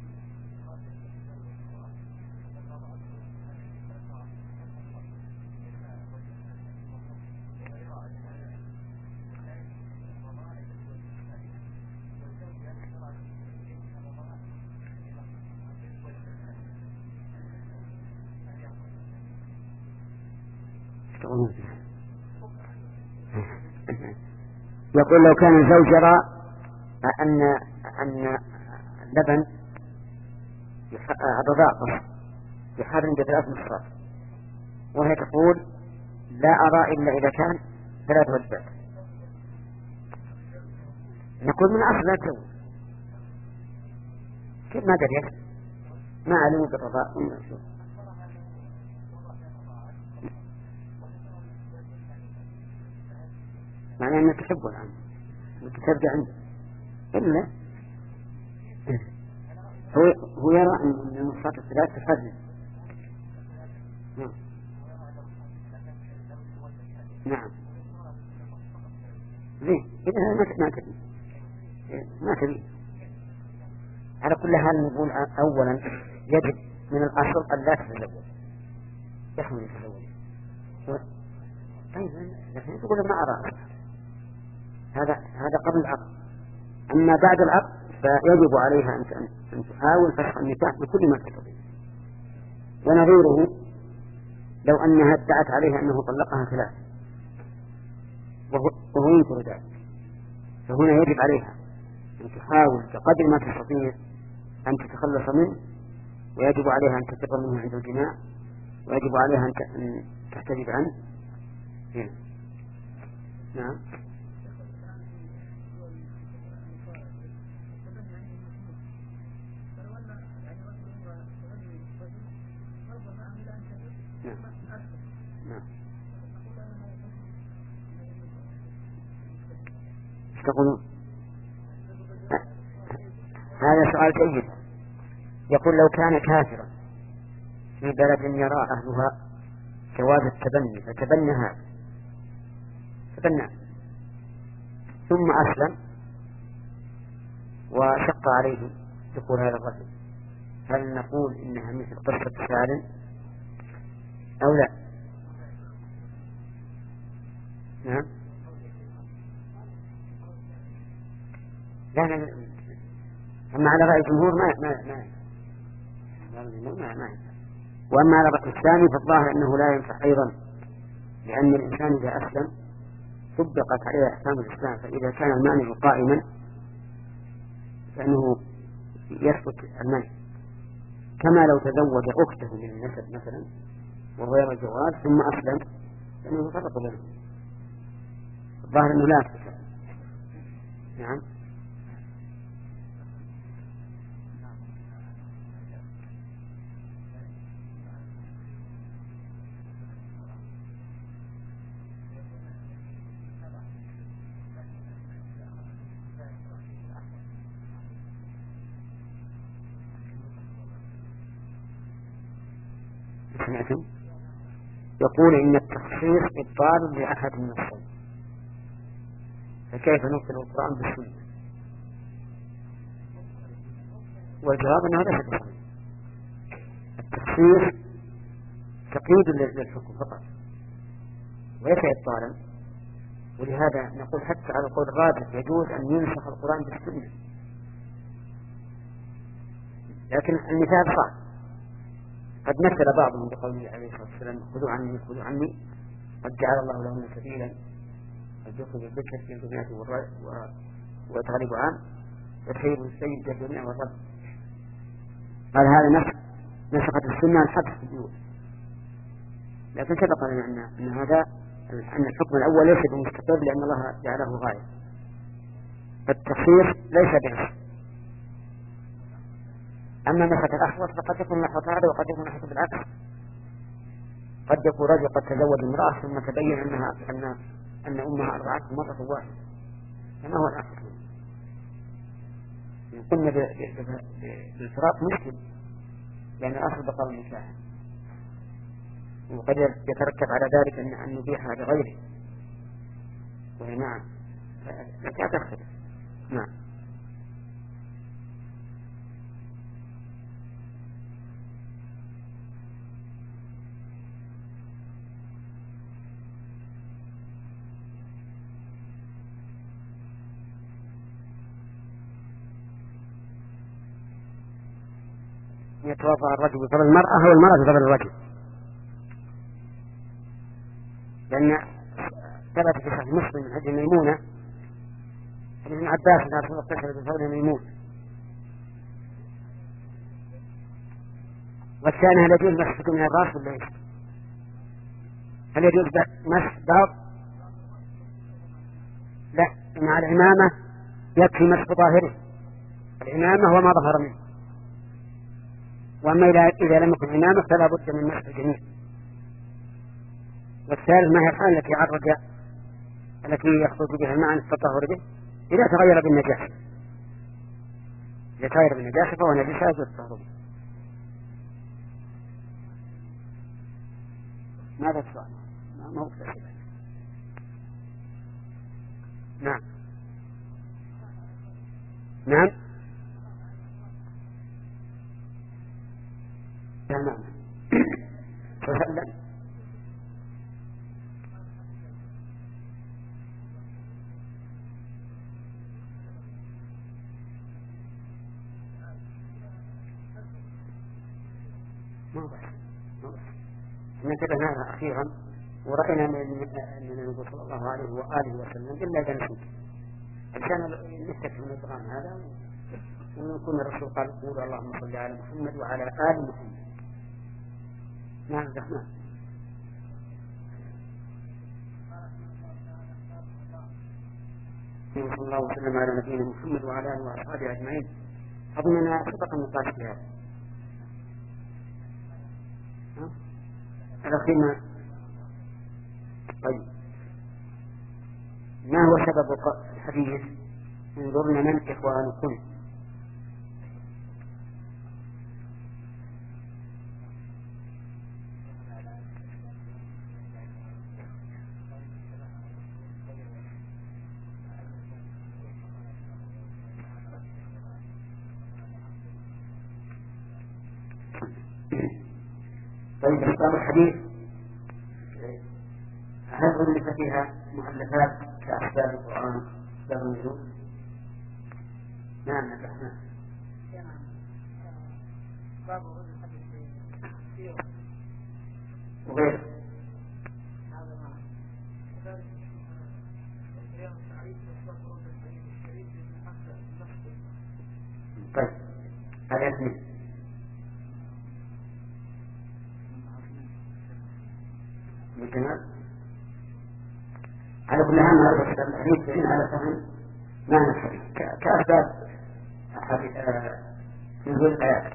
يقول لو كان الزوج يرى أن أن اللبن الرضاعة يحرم بثلاث نصفات، وهي تقول لا أرى إلا إذا كان ثلاث وجبات، نقول من أصل لا تسوي كيف ما دريت ما علموا بالرضاعة. معناه أنك تحبه الآن أنك ترجع عنده إلا هو هو يرى أن النصات الثلاث تفرد. نعم نعم زين إذا ما ما تبي ما تبي على كل حال. نقول أولا يجب من الأصل أن لا تتزوج يحمل التزوج. طيب لكن تقول ما أرى هذا هذا قبل العقد. أما بعد العقد فيجب عليها أن تحاول فسخ النكاح بكل ما تستطيع. ونظيره لو أنها ادعت عليها أنه طلقها ثلاث وهو ينكر ذلك، فهنا يجب عليها أن تحاول بقدر ما تستطيع أن تتخلص منه، ويجب عليها أن تفر منه عند الجماع، ويجب عليها أن تحتجب عنه. هنا. نعم نعم نعم ايش تقولون؟ هذا سؤال جيد. يقول لو كان كافرا في بلد يرى أهلها جواز التبني فتبنى هذا تبنى ثم أسلم وشق عليه دخول هذا الرجل، هل نقول إنها مثل قصة سالم أو لا؟ نعم لا لا لا. أما على رأي الجمهور ما ما ما ما ما وأما على رأي الثاني فالظاهر أنه لا ينفع أيضا، لأن الإنسان إذا أسلم طبقت عليه أحكام الإسلام، فإذا كان المانع قائما فإنه يسقط المانع، كما لو تزوج أخته من النسب مثلا وهو يرى الجواز ثم أسلم فإنه يفرق بينهم. الظاهر أنه لا يفرق. نعم سمعتم؟ يقول إن التخصيص إبطال لأحد من الصوم، فكيف نبطل القرآن بالسنة؟ والجواب أنه ليس بصحيح. التخصيص تقييد للحكم فقط وليس إبطالا، ولهذا نقول حتى على القول الراجح يجوز أن ينسخ القرآن بالسنة، لكن المثال صعب. قد مثل بعضهم بقوله عليه الصلاة والسلام خذوا عني خذوا عني قد جعل الله لهم سبيلا الذكر بالذكر في الدنيا وتغلب عام وخير السيد في الدنيا والرب. قال هذا نسخ نسخت السنة الحبس في الأول، لكن سبق لنا أن, أن هذا أن الحكم الأول ليس بمستقر لأن الله جعله غاية. التخصيص ليس بنسخ. أما نسخة الأحوص فقد يكون نحو هذا وقد يكون نحو بالعكس. قد يكون رجل قد تزوج امرأة ثم تبين أنها أن أن أمها أرضعته مرة واحدة، فما هو الأحوص؟ إن قلنا بالفراق مشكل لأن الأصل بقاء النكاح، وقد يترتب على ذلك أن أن نبيحها لغيره، وهي نعم لا تختلف. نعم. يتوضأ الرجل بفضل المرأة أو المرأة بفضل الرجل، لأن ثبت في صحيح مسلم من حديث ميمونة عن ابن عباس أن رسول الله اغتسل بفضل ميمون. والثاني هل يجوز مسح من الرأس ولا ليس؟ هل يجوز مسح بعض؟ لا، مع العمامة يكفي مسح ظاهره، العمامة هو ما ظهر منه، وأما إذا لم يكن عمامة فلا بد من مسح الجميع. والثالث ما هي الحال التي عرج التي يخرج بها الماء عن التطهر به إذا تغير بالنجاسة، إذا تغير بالنجاسة فهو نجاسة يجوز التطهر به. ماذا السؤال؟ ما هو كذلك. نعم نعم نعم تسلم. ما بس ما بس ننتبه لها أخيرا، ورأينا من النبي صلى الله عليه وآله وسلم إلا إذا نسيت عشان نستكمل من القرآن هذا، ويكون الرسول قال قول اللهم صل على محمد وعلى آل محمد. نعم الرحمن. صلى الله وسلم على نبينا محمد وعلى آله وأصحابه أجمعين. أظننا سبق النقاش في هذا. الأخير. طيب ما هو سبب الحديث انظرنا من إخوانكم؟ طيب أسباب الحديث هل ألف فيها مؤلفات كأسباب القرآن أسباب النزول؟ نعم نعم. باب الحديث وغيره. هذا ما كذلك اليوم تعريف الصبر بالحديث الشريف من أكثر النص. طيب هذا اثنين. بالجمال على كل حال هذا الحديث فإن على فهم ما نفهم كأسباب نزول الآيات.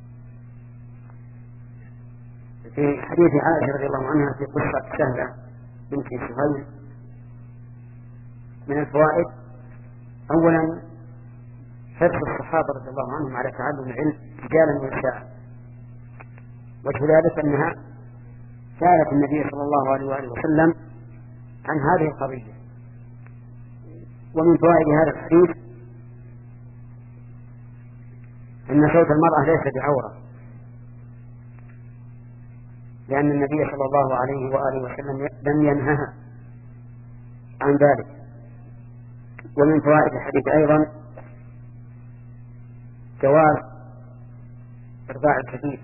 في حديث عائشة رضي الله عنها في قصة سهلة بنت سهيل من الفوائد أولا حرص الصحابة رضي الله عنهم على تعلم العلم رجالا ونساء، وجه ذلك أنها سألت النبي صلى الله عليه وآله وسلم عن هذه القضية. ومن فوائد هذا الحديث أن صوت المرأة ليس بعورة، لأن النبي صلى الله عليه وآله وسلم لم ينهها عن ذلك. ومن فوائد الحديث أيضا جواز إرضاع الكبير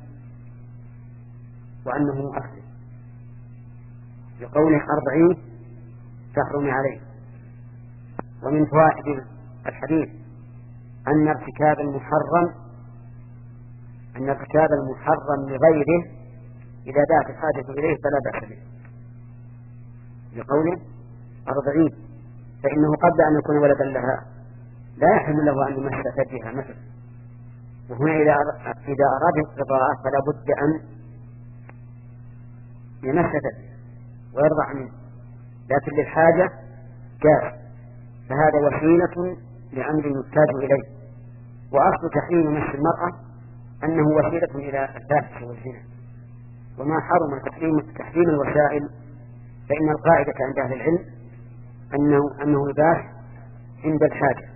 وأنه مؤثر، لقوله أرضعيه تحرم عليه. ومن فوائد الحديث أن ارتكاب المحرم أن ارتكاب المحرم لغيره إذا دعت الحاجة إليه فلا بأس به، لقوله أرضعيه، فإنه قبل أن يكون ولدا لها لا يحل له أن يمس ثديها مثلا، وهنا إذا إذا أراد الرضاعة فلا بد أن يمس ثديها ويرضع منه، لكن للحاجة جاء، فهذا وسيلة لأمر يحتاج إليه. وأصل تحريم مس المرأة أنه وسيلة إلى الفاحشة والزنا، وما حرم تحريم تحريم الوسائل فإن القاعدة عند أهل العلم أنه أنه يباح عند الحاجة.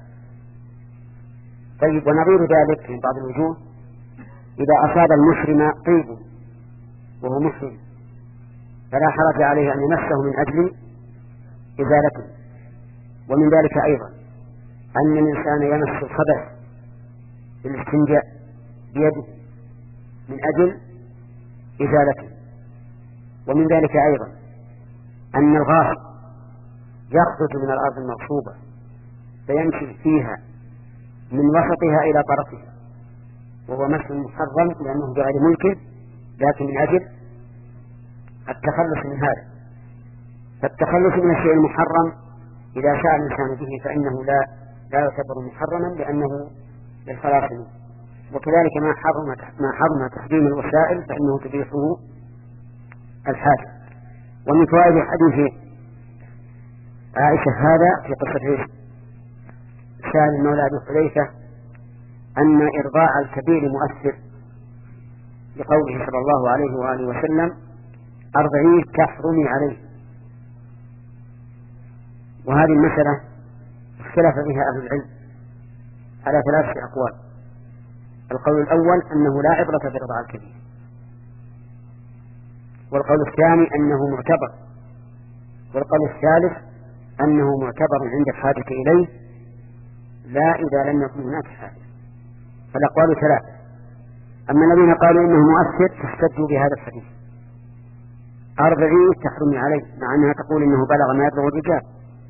طيب، ونظير ذلك من بعض الوجوه إذا أصاب المحرم طيب وهو محرم فلا حرج عليه أن يمسه من أجل إزالته. ومن ذلك أيضا أن الإنسان يمس الخبث بالاستنجاء بيده من أجل إزالته. ومن ذلك أيضا أن الغاصب يخرج من الأرض المغصوبة فيمشي فيها من وسطها إلى طرفها وهو مس محرم لأنه بغير ملكه، لكن من أجل التخلص من هذا. فالتخلص من الشيء المحرم إذا شاء الإنسان به فإنه لا لا يعتبر محرما لأنه للخلاص منه. وكذلك ما حرم ما حرم تحريم الوسائل فإنه تبيحه الحاجة. ومن فوائد حديث عائشة هذا في قصة سالم مولى أبي حذيفة أن إرضاع الكبير مؤثر، لقوله صلى الله عليه وآله وسلم أرضعيه تحرمي عليه. وهذه المسألة اختلف بها أهل العلم على ثلاثة أقوال. القول الأول أنه لا عبرة برضاع الكبير، والقول الثاني أنه معتبر، والقول الثالث أنه معتبر عند الحاجة إليه لا إذا لم يكن هناك حاجة. فالأقوال ثلاثة. أما الذين قالوا إنه مؤثر فاستدلوا بهذا الحديث أرضعيه تحرمي عليه، مع أنها تقول إنه بلغ ما يبلغ الرجال.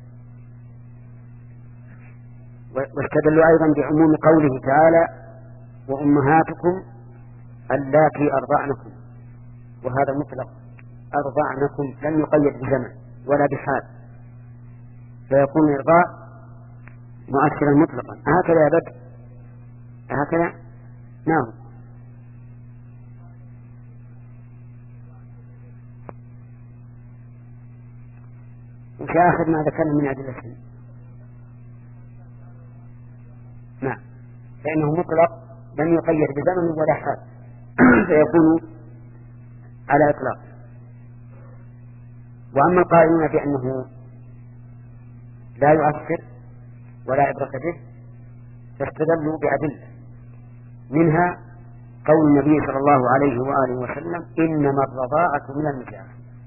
واستدلوا أيضا بعموم قوله تعالى وأمهاتكم اللاتي أرضعنكم، وهذا مطلق، أرضعنكم لم يقيد بزمن ولا بحال، فيكون الإرضاع مؤثرا مطلقا. هكذا يا بدر، هكذا. نعم. وش آخر ما ذكرنا من أدلة؟ نعم، فإنه مطلق لم يقيد بزمن ولا حال فيكون على إطلاق. وأما القائلون بأنه لا يؤثر ولا عبرة به فاستدلوا بأدلة، منها قول النبي صلى الله عليه وآله وسلم إنما الرضاعة من المجاعة،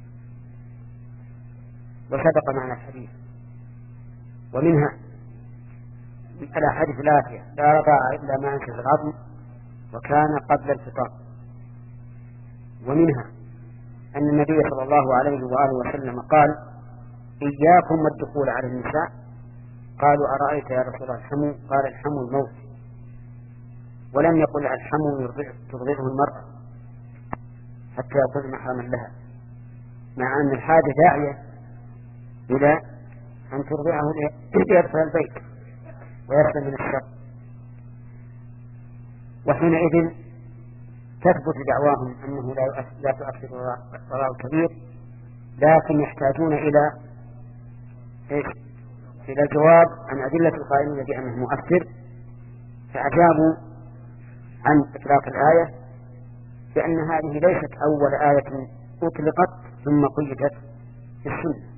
وسبق معنا الحديث. ومنها الأحاديث الآتية لا رضاعة إلا ما أنشز العظم وكان قبل الفطام. ومنها أن النبي صلى الله عليه وآله وسلم قال إياكم والدخول على النساء، قالوا أرأيت يا رسول الله الحمو؟ قال الحمو الموت، ولم يقل الحمو ترضعه المرأة حتى يكون محرما لها، مع أن الحاجة داعية إلى أن ترضعه ليدخل البيت ويسلم من الشر. وحينئذ تثبت دعواهم أنه لا تؤثر الرضاعة الكبير، لكن يحتاجون إلى إيش؟ إلى الجواب عن أدلة القائلين بأنه مؤثر، فأجابوا عن إطلاق الآية بأن هذه ليست أول آية أطلقت ثم قيدت في السنة.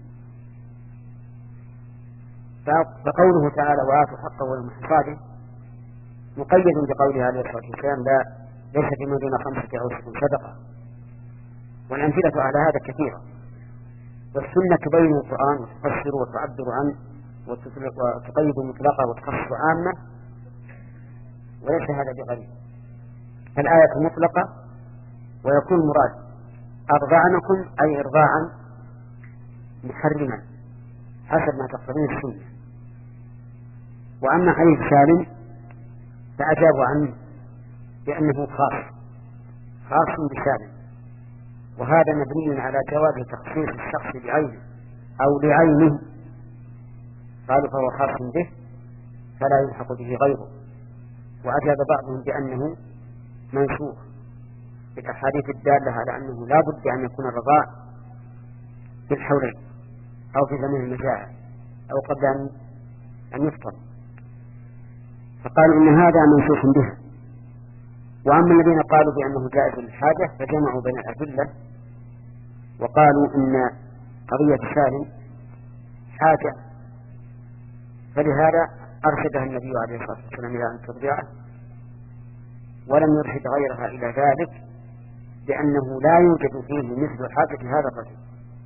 فقوله تعالى وآتوا حقه والمحصاد مقيد بقوله عليه الصلاة والسلام لا ليس فيما دون خمسة أوسق صدقة، والأمثلة على هذا كثيرة. والسنة تبين القرآن وتفسر وتعبر عنه وتقيد مطلقة وتخصص عامة، وليس هذا بغريب. فالآية مطلقة ويكون مراد أرضعنكم أي إرضاعا محرما حسب ما تقتضيه السنة. وأما حديث سالم فأجابوا عنه بأنه خاص خاص بسالم، وهذا مبني على جواز تخصيص الشخص بعينه أو لعينه، قالوا فهو خاص به فلا يلحق به غيره. وأجاب بعضهم بأنه منسوخ بالأحاديث الدالة على أنه لا بد أن يكون الرضاع في الحولين أو في زمن المجاعة أو قبل أن, أن يفطر، فقالوا إن هذا منسوخ به. وأما الذين قالوا بأنه جائز للحاجة فجمعوا بين الأدلة وقالوا إن قضية سالم حاجة، فلهذا أرشدها النبي عليه الصلاة والسلام إلى أن ترضعه، ولم يرشد غيرها إلى ذلك، لأنه لا يوجد فيه مثل حاجة هذا الرجل،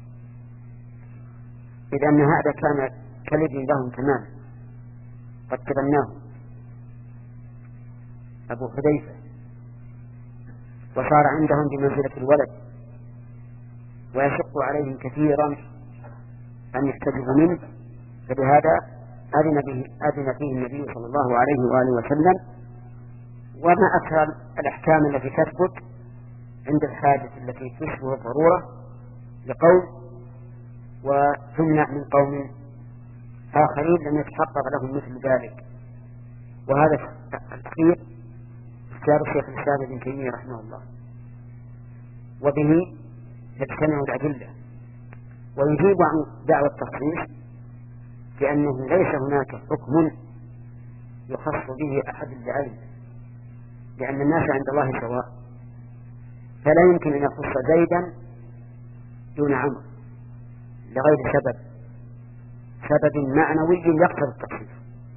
إذ أن هذا كان كلب لهم تماما قد تبناه أبو حذيفة وصار عندهم بمنزلة الولد، ويشق عليهم كثيرا أن يحتجبوا منه، فلهذا أذن به أذن فيه النبي صلى الله عليه وآله وسلم. وما أكثر الأحكام التي تثبت عند الحاجة التي تشبه الضرورة لقوم وتمنع من قوم آخرين لم يتحقق لهم مثل ذلك. وهذا الأخير اختيار الشيخ الإسلام ابن تيمية رحمه الله، وبه تجتمع الأدلة. ويجيب عن دعوى التخصيص لأنه ليس هناك حكم يخص به أحد بعينه، لأن الناس عند الله سواء، فلا يمكن أن يخص زيدا دون عمرو لغير سبب سبب معنوي يقتضي التخصيص.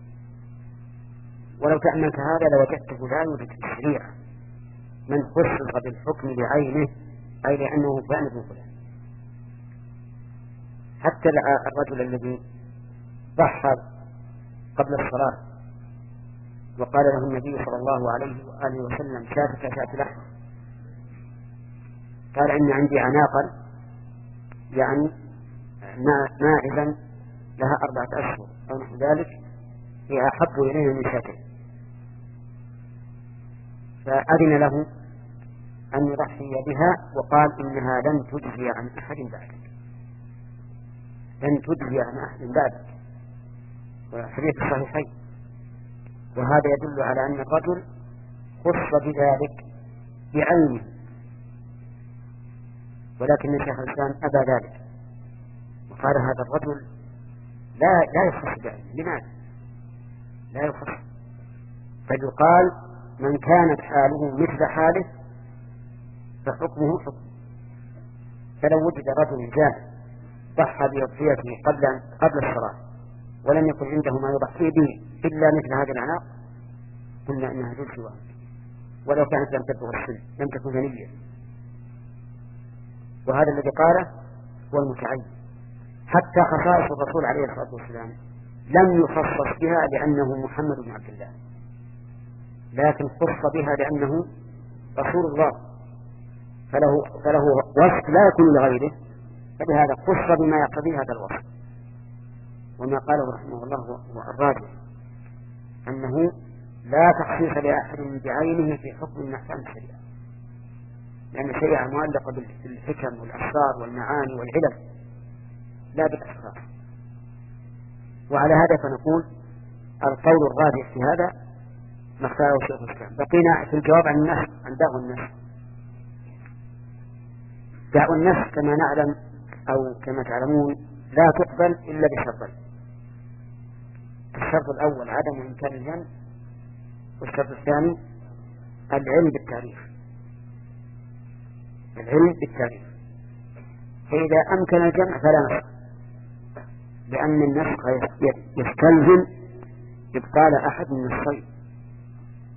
ولو تأملت هذا لوجدته لا يوجد في الشريعة من خصص بالحكم بعينه، أي لأنه فلان ابن فلان. حتى الرجل الذي ضحى قبل الصلاة وقال له النبي صلى الله عليه وآله وسلم شاتك شات لحم، قال إن عندي عناقا يعني ماعزا لها أربعة أشهر أو نحو ذلك هي أحب إليه من شاتين، فأذن له أن يضحي بها وقال إنها لن تجزي عن أحد بعدك، لن تجزي عن أحد بعدك، وحديث الصحيحين. وهذا يدل على أن الرجل خص بذلك بعينه، ولكن الشيخ الإسلام أبى ذلك وقال هذا الرجل لا لا يخص بعينه. لماذا لا يخص؟ فيقال من كانت حاله مثل حاله فحكمه حكم. فلو وجد رجل جاهل ضحى بأضحيته قبل قبل الصلاة ولم يكن عنده ما يضحي به إلا مثل هذه العناق قلنا إنها جزء واحد، ولو كانت لم تبلغ السن لم تكن غنية. وهذا الذي قاله هو المتعين. حتى خصائص الرسول عليه الصلاة والسلام لم يخصص بها لأنه محمد بن عبد الله، لكن خص بها لأنه رسول الله، فله, فله وصف لا يكون لغيره، فلهذا خص بما يقتضي هذا الوصف. وما قاله رحمه الله هو الراجح أنه لا تخصيص لأحد بعينه في حكم من أحكام الشريعة، لأن الشريعة معلقة بالحكم والأسرار والمعاني والعلم لا بالأشخاص. وعلى هذا فنقول القول الراجح في هذا ما اختاره شيخ الإسلام. بقينا في الجواب عن النفس عن دعوى النفس. دعوى النفس كما نعلم أو كما تعلمون لا تقبل إلا بشرطين. الشرط الأول عدم إمكان الجمع، والشرط الثاني العلم بالتاريخ. العلم بالتاريخ فإذا أمكن الجمع فلا نسخ، لأن النسخ يستلزم إبطال أحد من الصيد،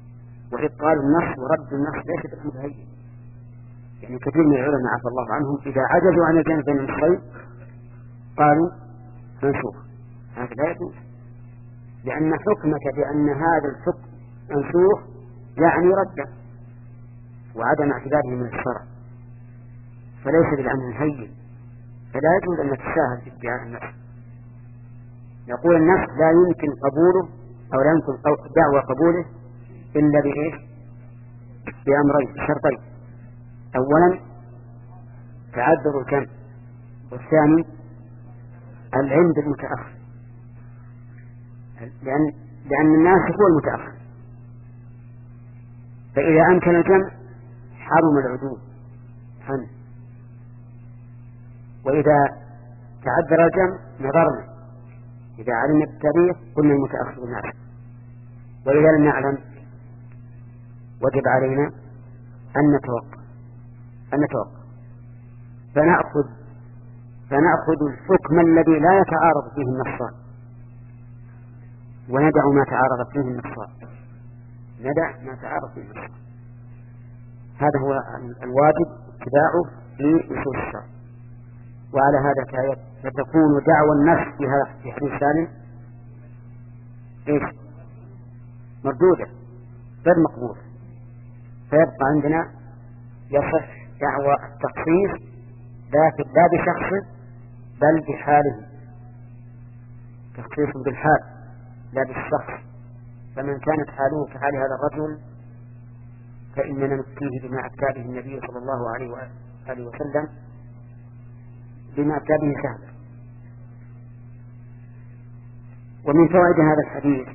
وإبطال النص ورد النص ليس بالأمر هين. يعني كثير من العلماء عفى الله عنهم إذا عجزوا عن الجمع بين النصين قالوا منسوخ. هذا لا يجوز، لأن حكمك بأن هذا الحكم منسوخ يعني رده وعدم اعتباره من الشرع، فليس بالأمر هين، فلا يجوز أن نتساهل في ادعاء النص. يقول النص لا يمكن قبوله أو لا يمكن دعوى قبوله إلا بإيش؟ بأمرين شرطين: أولا تعذر الجمع، والثاني العلم بالمتأخر، لأن لأن الناس هو المتأخر، فإذا أمكن الجمع حرم العدول عنه، وإذا تعذر الجمع نظرنا، إذا علمنا التاريخ قلنا المتأخر الناس، وإذا لم نعلم وجب علينا أن نتوقف أن نتوقف فنأخذ فنأخذ الحكم الذي لا يتعارض فيه النصان، وندع ما تعارض فيه النصان ندع ما تعارض فيه النصان. هذا هو الواجب اتباعه في أصول الشرع. وعلى هذا فتكون دعوى النص في حديث سالم إيش؟ مردودة غير مقبولة، فيبقى عندنا يصح دعوى التخصيص لكن لا بشخصه بل بحاله، تخصيص بالحال لا بالشخص. فمن كانت حاله كحال هذا الرجل فإننا نفتيه بما أفتى به النبي صلى الله عليه وآله وسلم، بما أفتى به سهلا. ومن فوائد هذا الحديث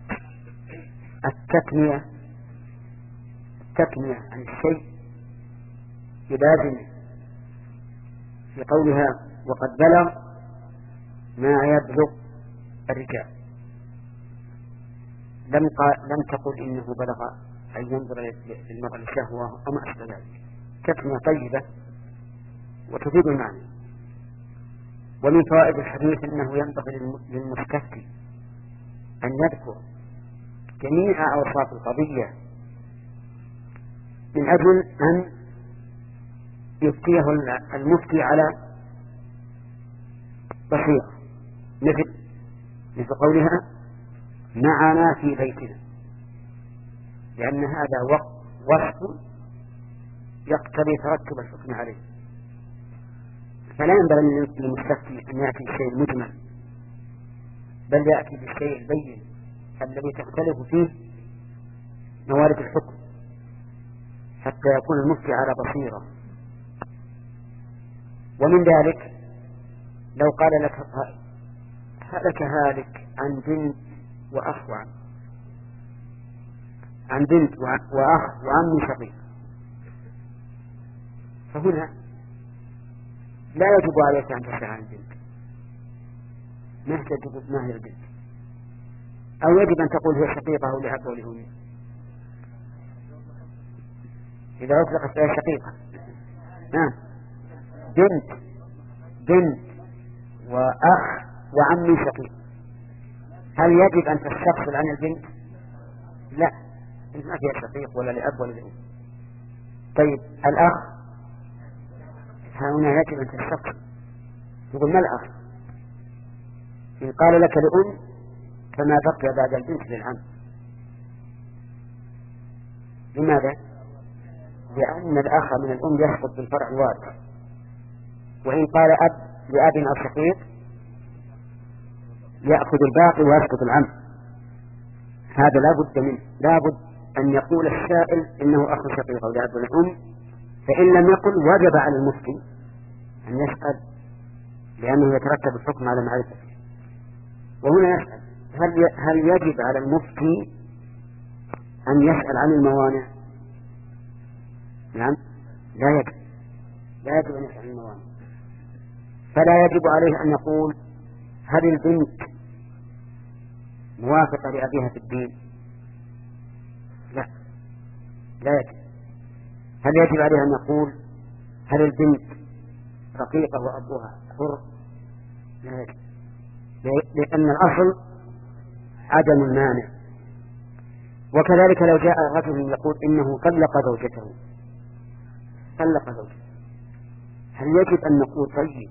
التكنية التكنية عن الشيء بلازمه، في قولها وقد بلغ ما يبلغ الرجال، لم لم تقل إنه بلغ أن ينظر للمرأة الشهوة أو ما أشبه ذلك. تكنية طيبة وتفيد المعنى. ومن فوائد الحديث أنه ينبغي للمستفتي أن يذكر جميع أوصاف القضية من أجل أن يفتيه المفتي على بصيرة، مثل مثل قولها معنا في بيتنا، لأن هذا وصف يقتضي ترتب الحكم عليه. فلا ينبغي للمستفتي أن يأتي بالشيء المجمل، بل يأتي بالشيء البين الذي تختلف فيه موارد الحكم حتى يكون المفتي على بصيرة. ومن ذلك لو قال لك هلك هالك عن بنت وأخ وعم عن بنت وأخ وعم شقيق، فهنا لا يجب عليك أن تسأل عن البنت، ما تجب ما هي البنت، أو يجب أن تقول هي شقيقة أو لأب أو لأم. إذا أطلقت فهي شقيقة نعم بنت بنت وأخ وعم شقيق، هل يجب أن تستفصل عن البنت؟ لا، ما فيها شقيق ولا لأب ولا لأم. طيب الأخ هنا يجب أن تستفصل، يقول ما الأخ؟ إن قال لك لأم فما بقي بعد البنت للعم. لماذا؟ لأن الأخ من الأم يسقط بالفرع الوارث، وإن قال أب لأب أو شقيق يأخذ الباقي ويسقط العم. هذا لا بد منه، لا بد أن يقول السائل إنه أخ شقيق أو لأب الأم، فإن لم يقل وجب على المفتي أن يسأل، لأنه يترتب الحكم على معرفته. وهنا يسأل هل هل يجب على المفتي أن يسأل عن الموانع؟ نعم لا يجب، لا يجب أن يسأل عن الموانع. فلا يجب عليه أن يقول هل البنت موافقة لأبيها في الدين؟ لا لا يجب. هل يجب عليه أن يقول هل البنت رقيقة وأبوها حر؟ لا يجب، لأن الأصل عدم المانع. وكذلك لو جاء رجل يقول إنه طلق زوجته طلق زوجته، هل يجب أن نقول طيب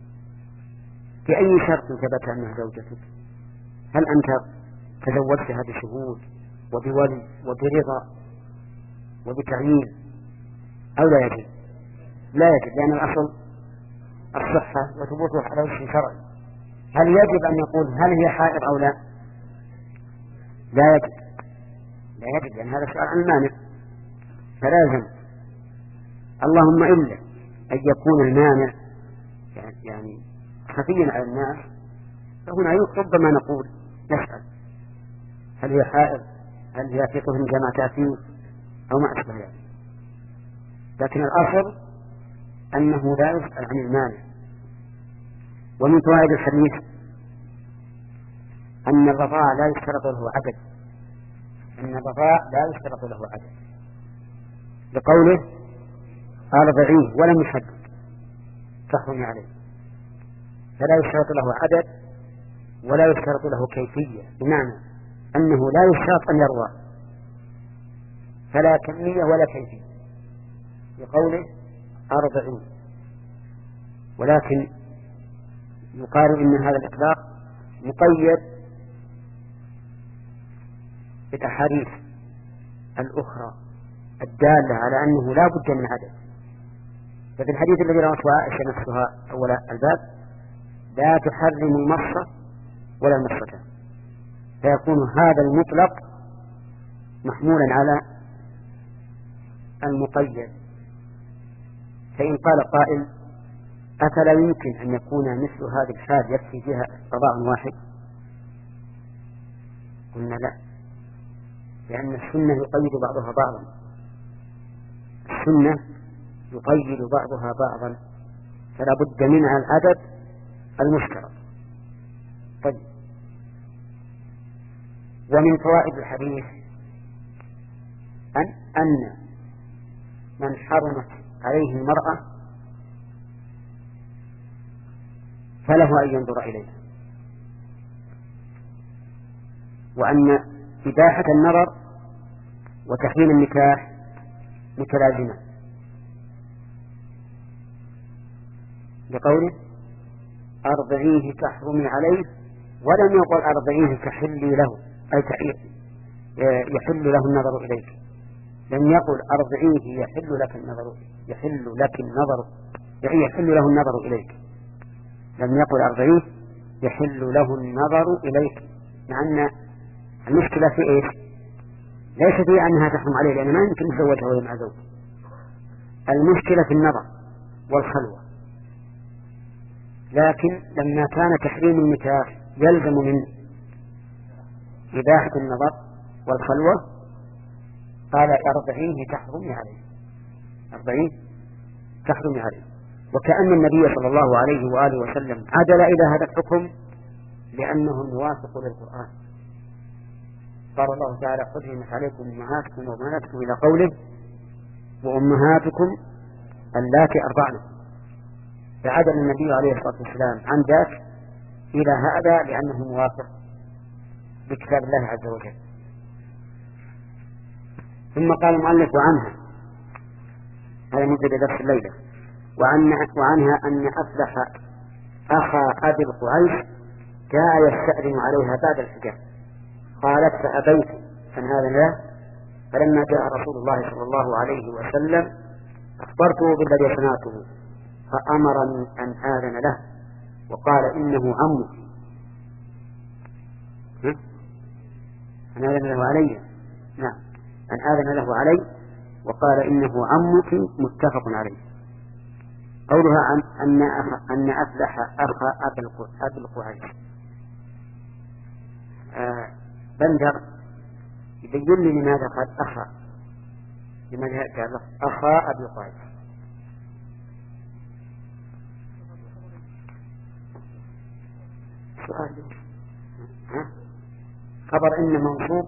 بأي شرط ثبت أنها زوجتك؟ هل أنت تزوجتها بشهود وبولي وبرضا وبتعيين أو لا يجب؟ لا يجب، لأن الأصل الصحة وثبوتها على وجه شرعي. هل يجب أن يقول هل هي حائض أو لا؟ لا يجب، لا يجب، لأن هذا سؤال عن المانع فلازم، اللهم إلا أن يكون المانع يعني خفيا على الناس، فهنا ربما نقول نسأل هل هي حائض، هل هي في طهر جمعتها فيه أو ما أشبه ذلك. لكن الأصل أنه لا يسأل عن المانع. ومن فوائد الحديث أن الرضاع لا يشترط له عدد، أن الرضاع لا يشترط له عدد لقوله أرضعيه ولم يحدد تحرم عليه، فلا يشترط له عدد ولا يشترط له كيفية، بمعنى أنه لا يشترط أن يرضى، فلا كمية ولا كيفية لقوله أرضعيه. ولكن يقال إن هذا الإطلاق مقيد بالأحاديث الأخرى الدالة على أنه لا بد من عدد. ففي الحديث الذي رواه عائشة نفسها أول الباب لا تحرم المصة ولا المصتان، فيكون هذا المطلق محمولا على المقيد. فإن قال قائل أفلا يمكن أن يكون مثل هذه الحال يكفي فيها رضاع واحد؟ قلنا لا، لأن السنة يقيد بعضها بعضا، السنة يقيد بعضها بعضا، فلا بد منها العدد المشترك. طيب، ومن فوائد الحديث أن أن من حرمت عليه المرأة فله أن ينظر إليها، وأن إباحة النظر وتحريم النكاح متلازمة، لقوله أرضعيه تحرمي عليه، ولم يقل أرضعيه تحلي له أي يحل له النظر إليك، لم يقل أرضعيه يحل لك النظر يحل لك النظر يعني يحل له النظر إليك، لم يقل أرضعيه يحل له النظر إليك، مع أن المشكلة في إيش؟ ليس في أنها تحرم عليه، لأن ما يمكن يتزوجها وهي مع زوج، المشكلة في النظر والخلوة. لكن لما كان تحريم النكاح يلزم من إباحة النظر والخلوة قال أرضعيه تحرمي عليه، أرضعيه تحرمي عليه، وكأن النبي صلى الله عليه وآله وسلم عدل إلى هذا الحكم لأنه موافق للقرآن. قال الله تعالى حرمت عليكم أمهاتكم وبناتكم إلى قوله وأمهاتكم اللاتي أرضعنكم، فعدل النبي عليه الصلاة والسلام عن ذاك إلى هذا لأنه موافق بكتاب الله عز وجل. ثم قال المؤلف عنها، هذا مدة درس الليلة، وعن وعنها أن أفلح أخا أبي القعيش جاء يستأذن عليها بعد الحجاب، قالت فأبيت أن هذا له، فلما جاء رسول الله صلى الله عليه وسلم أخبرته بالذي صنعته، فأمرني أن آذن له وقال إنه عمك، أن آذن له علي، نعم أن آذن له علي وقال إنه عمك، متفق عليه. قولها عن أن أخ أن أفلح أخا أبي القعيش، آه بندر يبين لي لماذا قال أخا، لماذا قال أخا أبي القعيش؟ سؤال ها؟ خبر إن منصوب،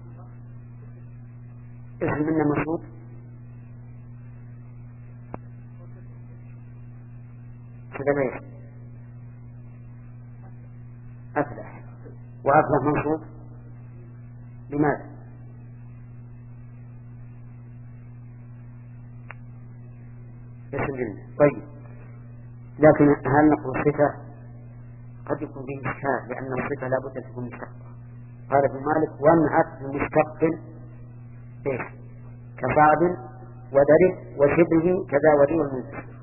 اسم إن منصوب، كذا ليش أفلح، وأفلح منصوب لماذا؟ الجنة. طيب، لكن هل نقول صفة؟ قد يكون به إشكال، لأن الصفة لا بد أن تكون مشتقة. قال ابن مالك: وامنعت بمشتق إيش؟ كصعب ودرب وشبه كذا ودي والمنتج.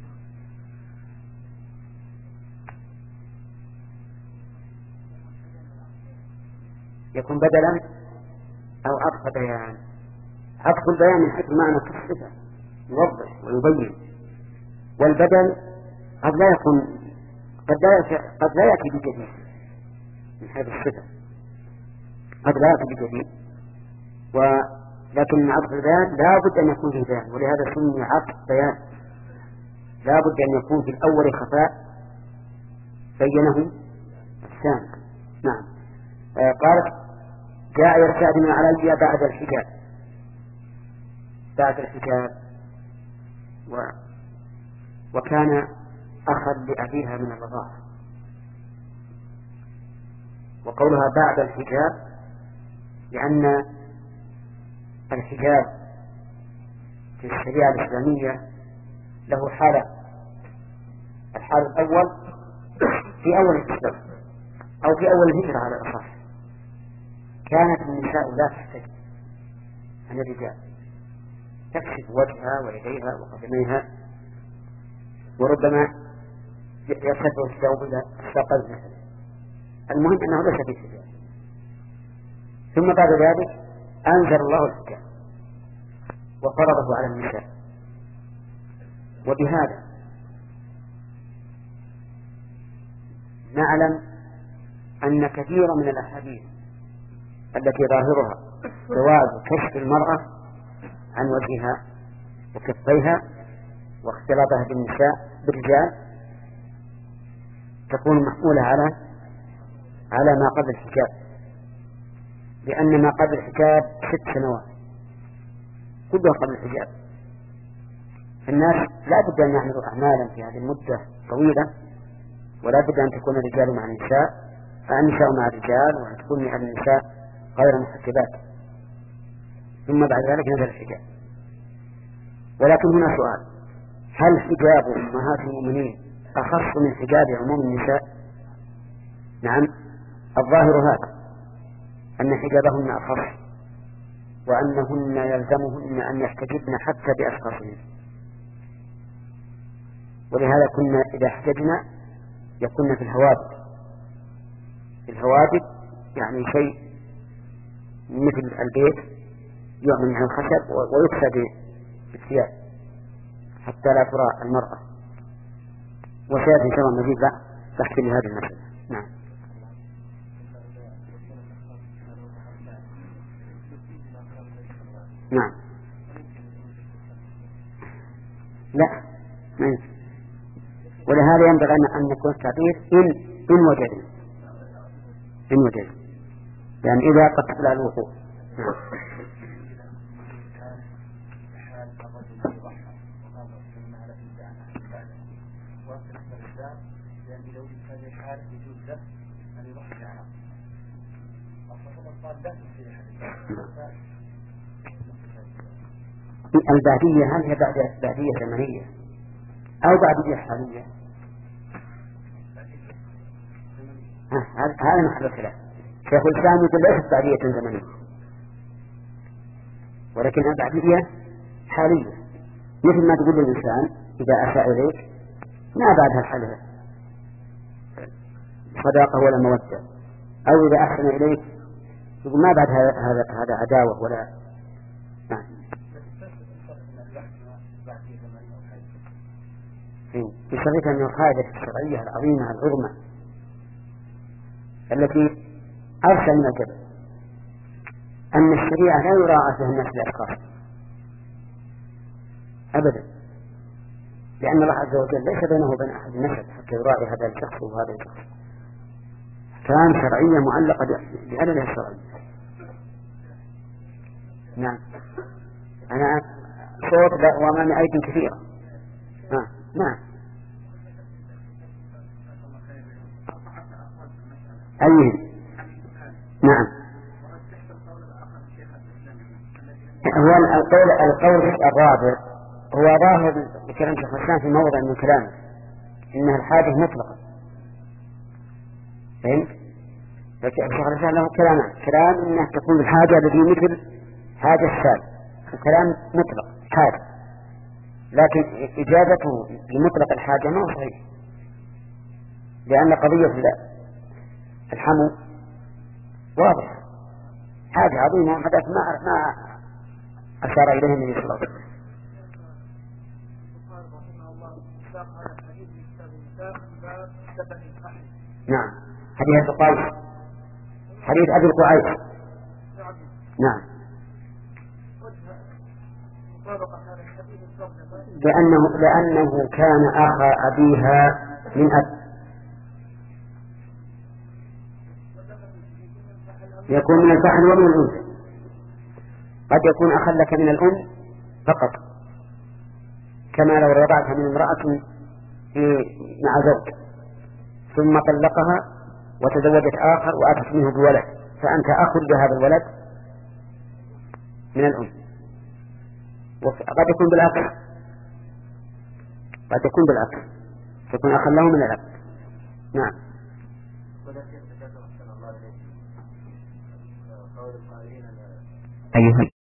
يكون بدلا أو عطف بيان. عطف البيان من حيث معنى الصفة يوضح ويبين، والبدل قد لا يكون قد لا قد لا يأتي بجديد من حيث الصفة، قد لا يأتي بجديد، ولكن عطف البيان لا بد أن يكون فيه بيان، ولهذا سمي عطف بيان. لا بد أن يكون في الأول خفاء بينه الثاني. نعم. آه قالت: جاء يرتعد علي بعد الحجاب. بعد الحجاب و... وكان أخا لأبيها من الرضاعة. وقولها بعد الحجاب لأن الحجاب في الشريعة الإسلامية له حالة. الحال الأول في أول الإسلام أو في أول الهجرة على الأصح، كانت النساء لا تحتجب عن الرجال، تكشف وجهها ويديها وقدميها، وربما يرتفع الثوب إلى الساقين مثلا. المهم أنه ليس في حجاب. ثم بعد ذلك أنزل الله الحجاب وفرضه على النساء. وبهذا نعلم أن كثيرا من الأحاديث التي ظاهرها جواز كشف المرأة عن وجهها وكفيها واختلاطها بالنساء بالرجال تكون محمولة على على ما قبل الحجاب، لأن ما قبل الحجاب ست سنوات كلها قبل الحجاب. الناس لا بد أن يعملوا أعمالا في هذه المدة طويلة، ولا بد أن تكون الرجال مع النساء، فالنساء مع الرجال، وأن تكون مع النساء غير محجبات. ثم بعد ذلك نزل الحجاب. ولكن هنا سؤال: هل حجاب أمهات المؤمنين أخص من حجاب عموم النساء؟ نعم، الظاهر هذا، أن حجابهن أخص، وأنهن يلزمهن أن يحتجبن حتى بأشخاصهن. ولهذا كنا إذا احتجنا يكون في الهوادب. الهوادب يعني شيء مثل البيت يعمل من الخشب ويكسى بالثياب حتى لا ترى المرأة. وسيأتي إن شاء الله مزيد تحت لهذه المسألة. نعم. نعم. لا ما يمكن. ولهذا ينبغي أن يكون التعبير إن إن وجدنا إن وجدنا يعني إذا قتل الوقوع. نعم. البعدية هل هي بعدية زمنية أو بعدية حالية؟ هذا محل الخلاف. شيخ الإسلام يقول ليست بعدية زمنية، ولكنها بعدية حالية، مثل ما تقول الإنسان إذا أساء إليك ما بعدها الحل صداقة ولا مودة، أو إذا أحسن إليك يقول ما بعد هذا هذا عداوة ولا. نعم. في شريطة من القاعدة الشرعية العظيمة العظمى التي أرسل من الجبل أن الشريعة لا يراعى فيها الناس بالأشخاص أبدا، لأن الله عز وجل ليس بينه وبين أحد نسب حتى يراعي هذا الشخص وهذا الشخص. كان شرعية معلقة بأدلها الشرعي. نعم. أنا صوت وأمامي أيدي كثيرة. آه. نعم. أيه. نعم. هو القول القول الرابع هو ظاهر كلام شيخ الإسلام في موضع من كلامه إنها الحاجة مطلقة. فهمت؟ شيخ الإسلام له كلامان، كلام إنها تكون الحاجة التي مثل حاجة الشاب، وكلام مطلق حاجة، لكن إجابته بمطلق الحاجة ما هو صحيح، لأن قضية الحمو واضحة، حاجة عظيمة وحدث ما ما أشار إليه النبي صلى الله عليه وسلم. نعم، حديث القيس، حديث أبي القعيس. نعم، لأنه لأنه كان أخا أبيها من أب، يكون من الفحل ومن الأنثى، قد يكون أخا لك من الأم فقط، كما لو رضعتها من امرأة مع زوج ثم طلقها وتزوجت آخر وأتت منه بولد، فأنت أخ لهذا الولد من الأم. وقد يكون بالعكس، قد يكون بالعكس، تكون أخا له من الأب. نعم. أيها